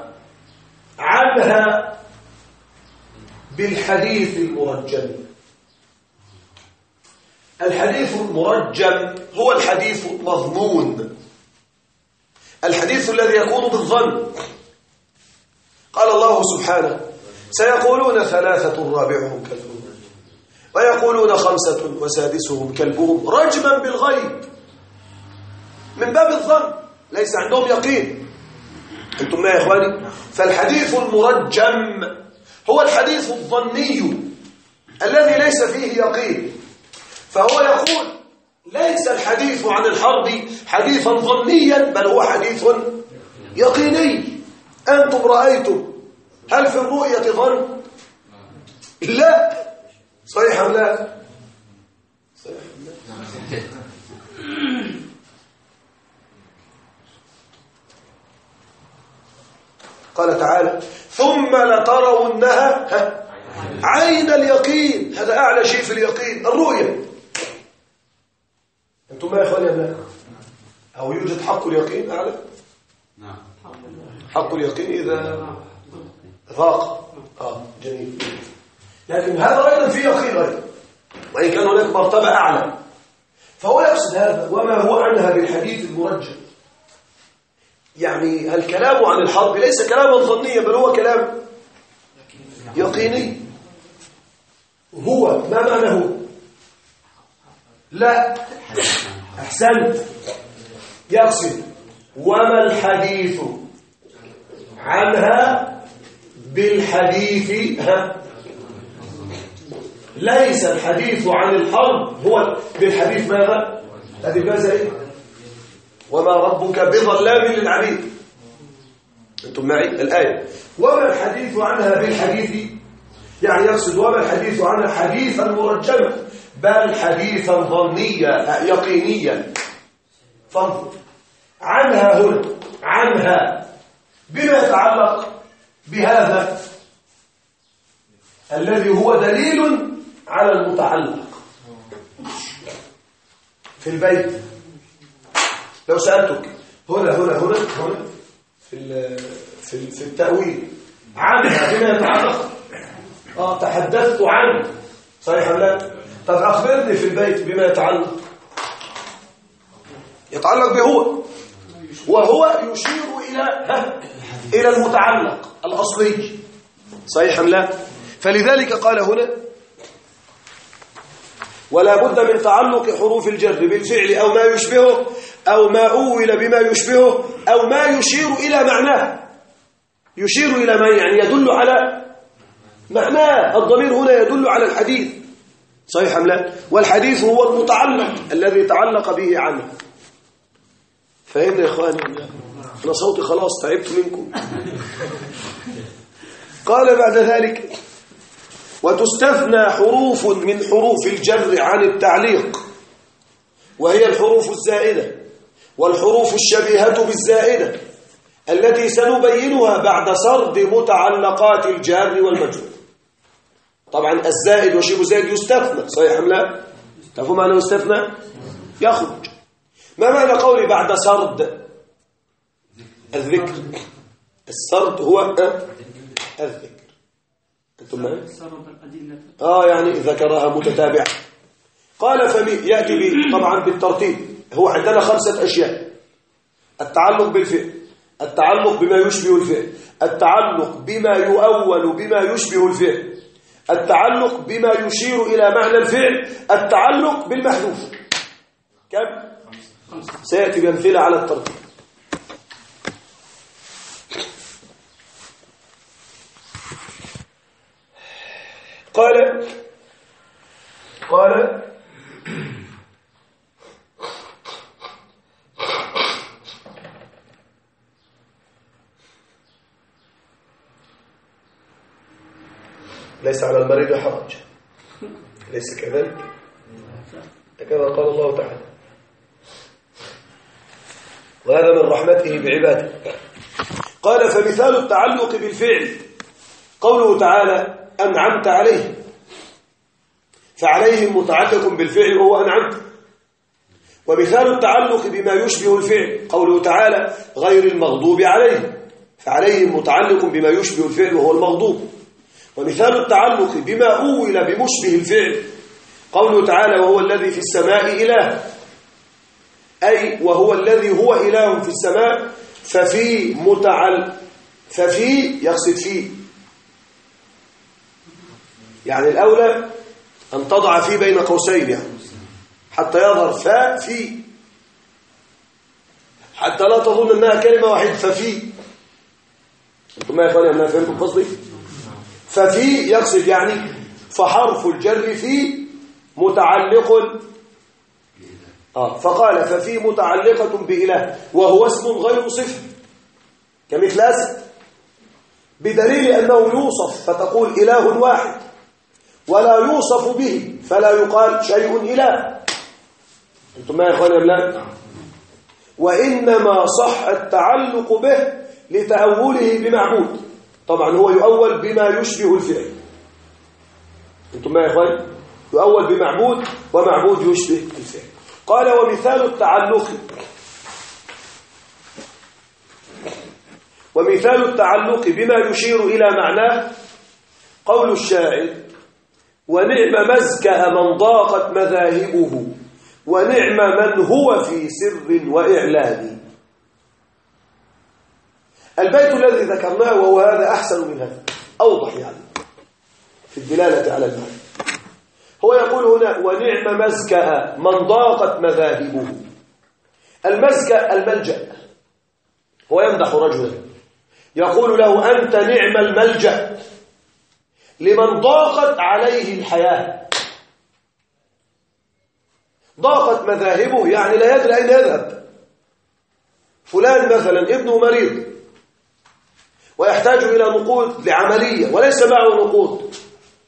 A: عنها بالحديث المرجم. الحديث المرجم هو الحديث المظنون، الحديث الذي يكون بالظن. قال الله سبحانه: سيقولون 3 رابعهم كلبهم ويقولون 5 وسادسهم كلبهم رجما بالغيب، من باب الظن، ليس عندهم يقين. أنتم ما يا إخواني؟ فالحديث المرجم هو الحديث الظني الذي ليس فيه يقين. فهو يقول: ليس الحديث عن الحرب حديثا ظنيا، بل هو حديث يقيني. أنتم رأيتم، هل في الرؤية ظن؟ لا. صحيح أم لا؟ صحيح أم لا؟ قال تعالى: ثم لترونها عين اليقين. هذا أعلى شيء في اليقين، الرؤية. أنتم ما يا إخواني أم أو يوجد حق اليقين أعلى؟
B: نعم.
A: حق اليقين إذا ذاق جميل. لكن هذا أيضا فيه يقين أيضا، وإن كان هناك مرتبة أعلى. فهو يقصد هذا وما هو عنها بالحديث المرجح. يعني الكلام عن الحرب ليس كلاما ظنيا، بل هو كلام يقيني. هو ما معناه؟ لا أحسنت. يقصد وما الحديث عنها بالحديث ليس الحديث عن الحرب هو بالحديث ماذا؟ هذه ماذا إيه؟ وما ربك بظلام للعبيد. أنتم معي الآية. وما الحديث عنها بالحديث، يعني يقصد وما الحديث عنها حديثا مرجما بل حديثا ظنيا يقينيا. فانظر عنها هنا، عنها بما يتعلق بهذا الذي هو دليل على المتعلق في البيت. لو سألتك هنا في التأويل عنها بما يتعلق تحدثت عنه صحيح ولا لا؟ طب أخبرني في البيت بما يتعلق به وهو يشير إلى المتعلق الأصلي صحيح أم لا؟ فلذلك قال هنا ولا بد من تعلق حروف الجر بالفعل أو ما يشبهه أو ما أول بما يشبهه أو ما يشير إلى معناه. يشير إلى ما يعني يدل على معناه. الضمير هنا يدل على الحديث صحيح أم لا؟ والحديث هو المتعلق الذي تعلق به عنه. فهمنا يا إخواني؟ أنا صوتي خلاص تعبت منكم. قال بعد ذلك وتستثنى حروف من حروف الجر عن التعليق، وهي الحروف الزائدة والحروف الشبيهة بالزائدة التي سنبينها بعد سرد متعلقات الجار والمجرور. طبعا الزائد وشبه زائد يستثنى صحيح أم لا؟ تعرفوا معنى يستثنى؟ يخرج. ما معنى قولي بعد سرد؟ الذكر. السرد هو الذكر. أنتم معي؟ يعني ذكرها متتابعة. قال يأتي طبعا بالترتيب. هو عندنا 5 أشياء: التعلق بالفعل، التعلق بما يشبه الفعل، التعلق بما يؤول بما يشبه الفعل، التعلق بما يشير إلى معنى الفعل، التعلق بالمحذوف. كم؟ 5. سيأتي بأمثلة على الترتيب. قال ليس على المريض حرج، ليس كذلك؟ كما قال الله تعالى، وهذا من رحمته بعباده. قال فمثال التعلق بالفعل قوله تعالى أنعمت عليهم، فعليهم متعلق بالفعل وهو أنعمت. ومثال التعلق بما يشبه الفعل قوله تعالى غير المغضوب عليهم، فعليهم متعلق بما يشبه الفعل وهو المغضوب. ومثال التعلق بما أول بمشبه الفعل قوله تعالى وهو الذي في السماء إله، أي وهو الذي هو إله في السماء. ففي يقصد فيه، يعني الأولى أن تضع فيه بين قوسين يعني حتى يظهر في، حتى لا تظن أنها كلمة واحدة. ففي، أنتم ما يا إخواني أنها فهمتم قصدي؟ ففي يقصد يعني فحرف الجر في متعلق فقال ففي متعلقة بإله وهو اسم غير صفة كمثل أسد، بدليل أنه يوصف فتقول إله واحد، ولا يوصف به فلا يقال شيء إله. أنتم ما يا إخواني أم؟ وإنما صح التعلق به لتأوله بمعبود. طبعا هو يؤول بما يشبه الفعل. أنتم ما يا إخواني؟ يؤول بمعبود ومعبود يشبه الفعل. قال ومثال التعلق ومثال التعلق بما يشير إلى معناه قول الشاعر: ونعم مزكأ من ضاقت مذاهبه ونعم من هو في سر وإعلان. البيت الذي ذكرناه وهو هذا أحسن من هذا، أوضح يعني في الدلالة على المعنى. هو يقول هنا: ونعم مزكأ من ضاقت مذاهبه. المزكأ الملجأ. هو يمدح رجلا يقول له: أنت نعم الملجأ لمن ضاقت عليه الحياة. ضاقت مذاهبه يعني لا يدري أين يذهب. فلان مثلا ابنه مريض ويحتاج إلى نقود لعملية وليس معه نقود،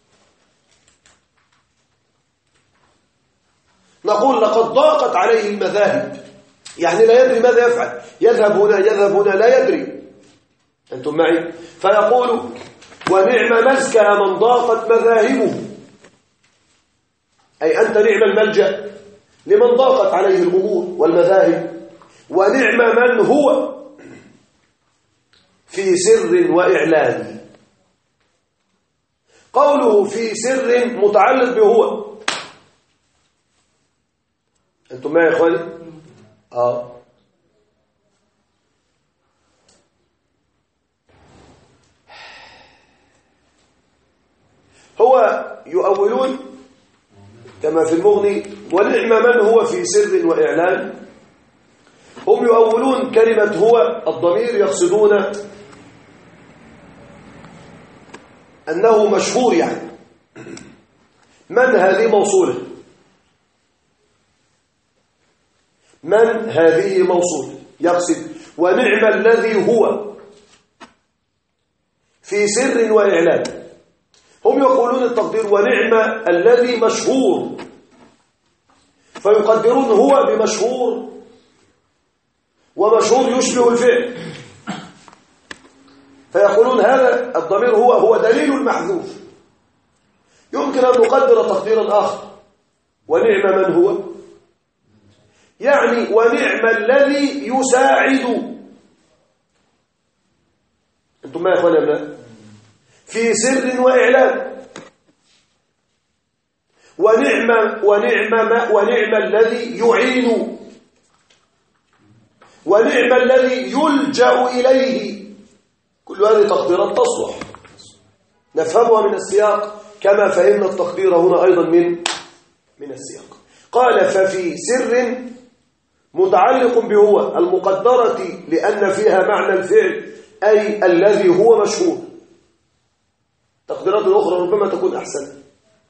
A: نقول لقد ضاقت عليه المذاهب، يعني لا يدري ماذا يفعل، يذهب هنا يذهب هنا لا يدري. أنتم معي؟ فيقول: ونعم مزكى من ضاقت مذاهبه، أي أنت نعم الملجأ لمن ضاقت عليه الأمور والمذاهب، ونعم من هو في سر وإعلان. قوله في سر متعلق بهو. أنتم معي يا إخواني؟ هو يؤولون كما في المغني: ونعم من هو في سر وإعلان. هم يؤولون كلمة هو الضمير، يقصدون أنه مشهور، يعني من هذه موصولة، من هذه موصولة، يقصد ونعم الذي هو في سر وإعلان. هم يقولون التقدير ونعم الذي مشهور، فيقدرون هو بمشهور، ومشهور يشبه الفعل، فيقولون هذا الضمير هو دليل المحذوف. يمكن أن نقدر تقديرا آخر: ونعم من هو، يعني ونعم الذي يساعد. أنتم ما يا أخواني أبناء؟ في سر وإعلان. ونعم الذي يعين، ونعم الذي يلجأ إليه. كل هذه تقديرات تصلح نفهمها من السياق كما فهمنا التقدير هنا أيضا من السياق. قال: ففي سر متعلق بهو المقدرة لأن فيها معنى الفعل، أي الذي هو مشهور. تقديرات الأخرى ربما تكون أحسن: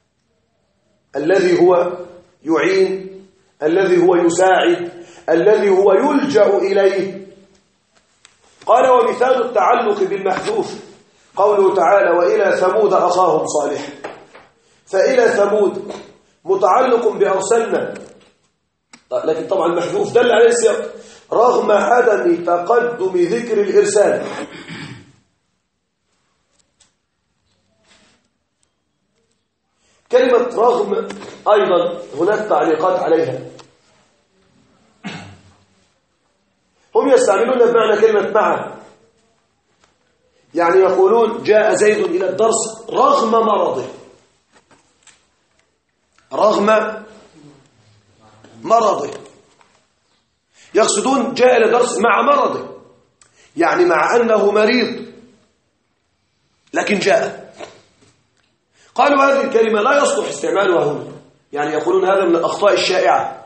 A: الذي هو يعين، الذي هو يساعد، الذي هو يلجأ إليه. قال: ومثال التعلق بالمحذوف قوله تعالى: وإلى ثمود أخاهم صالح. فإلى ثمود متعلق بأرسلنا، لكن طبعا المحذوف دل عليه السياق رغم عدم تقدم ذكر الإرسال. كلمة رغم أيضا هناك تعليقات عليها. هم يستعملون بمعنى كلمة مع، يعني يقولون: جاء زيد إلى الدرس رغم مرضه. رغم مرضه، يقصدون جاء إلى درس مع مرضه، يعني مع أنه مريض لكن جاء. قالوا هذه الكلمة لا يصلح استعمالها هنا، يعني يقولون هذا من الأخطاء الشائعة،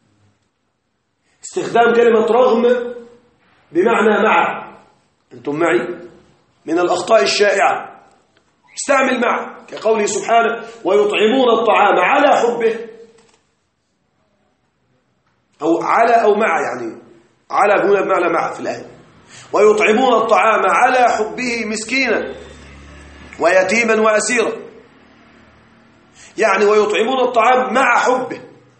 A: استخدام كلمة رغم بمعنى مع. أنتم معي؟ من الأخطاء الشائعة. استعمل مع، كقوله سبحانه: ويطعمون الطعام على حبه، أو على أو مع، يعني على هنا بمعنى مع في الآية. ويطعمون الطعام على حبه مسكينا ويتيما وأسيرا، يعني ويطعمون الطعام مع حبه،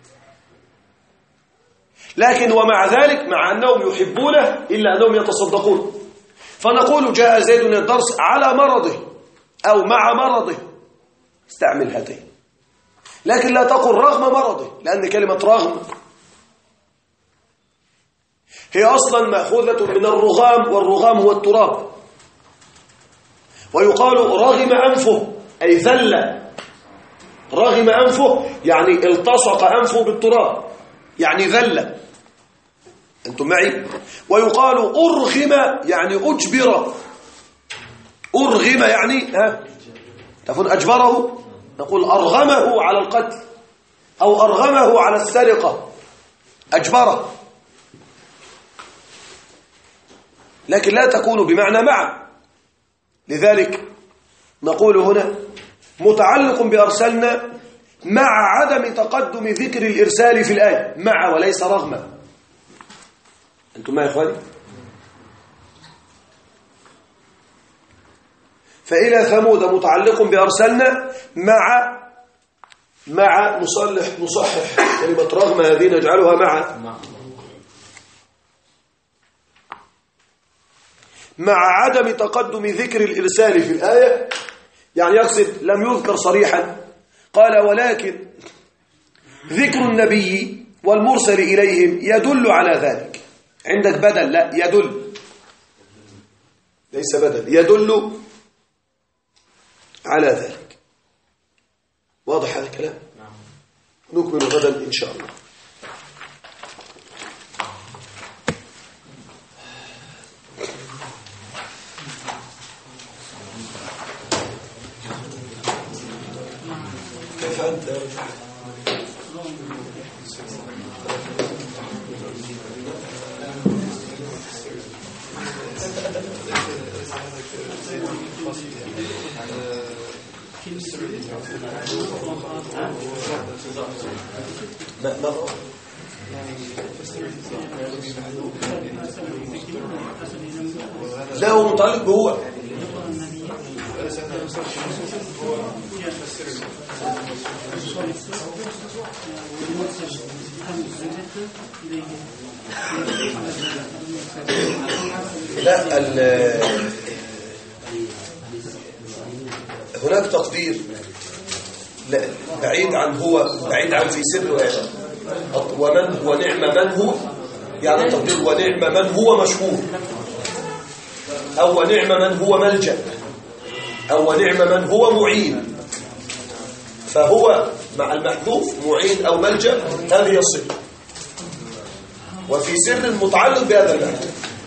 A: لكن ومع ذلك مع أنهم يحبونه إلا أنهم يتصدقون. فنقول جاء زيد من الدرس على مرضه أو مع مرضه، استعمل هاتين، لكن لا تقل رغم مرضه، لأن كلمة رغم هي أصلا مأخوذة من الرغام، والرغام هو التراب. ويقال رغم أنفه أي ذل. رغم أنفه يعني التصق أنفه بالتراب، يعني ذل. أنتم معي؟ ويقال أرغم يعني أجبر. أرغم يعني تكون أجبره، نقول أرغمه على القتل أو أرغمه على السرقة، أجبره، لكن لا تكون بمعنى مع. لذلك نقول هنا متعلق بأرسلنا مع عدم تقدم ذكر الإرسال في الآية، مع وليس رغما. أنتم ما يا إخواني؟ فإلى ثمود متعلق بأرسلنا مع نصحح كلمة رغم هذه نجعلها مع عدم تقدم ذكر الإرسال في الآية، يعني يقصد لم يذكر صريحا، قال ولكن ذكر النبي والمرسل إليهم يدل على ذلك. عندك بدل؟ لا، يدل، ليس بدل، يدل على ذلك. واضح هذا الكلام؟ نكمل غدا إن شاء الله. كيف أنت؟ لا، هو متعلق بهو. لا، هناك تقدير بعيد عن هو، بعيد عن في سر وآخر. ومن ونعم من هو، يعني التقدير ونعم من هو مشهور، أو ونعم من هو ملجأ، أو ونعم من هو معين. فهو مع المحذوف معين أو ملجأ، هذه الصفة. وفي سر متعلق بهذا المعنى،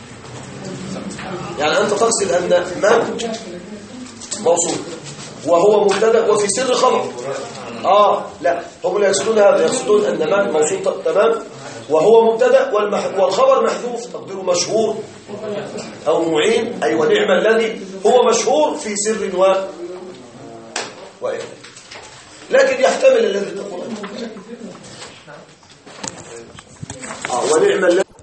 A: يعني أنت تقصد أن من موصول وهو مبتدا وفي سر خبر. لا، هم لا يقصدون هذا، يقصدون أن من موصول تمام وهو مبتدا والخبر محذوف، تقديره مشهور أو معين، أي ونعم الذي هو مشهور في سر وإيه. لكن يحتمل الذي تقول ونعم الذي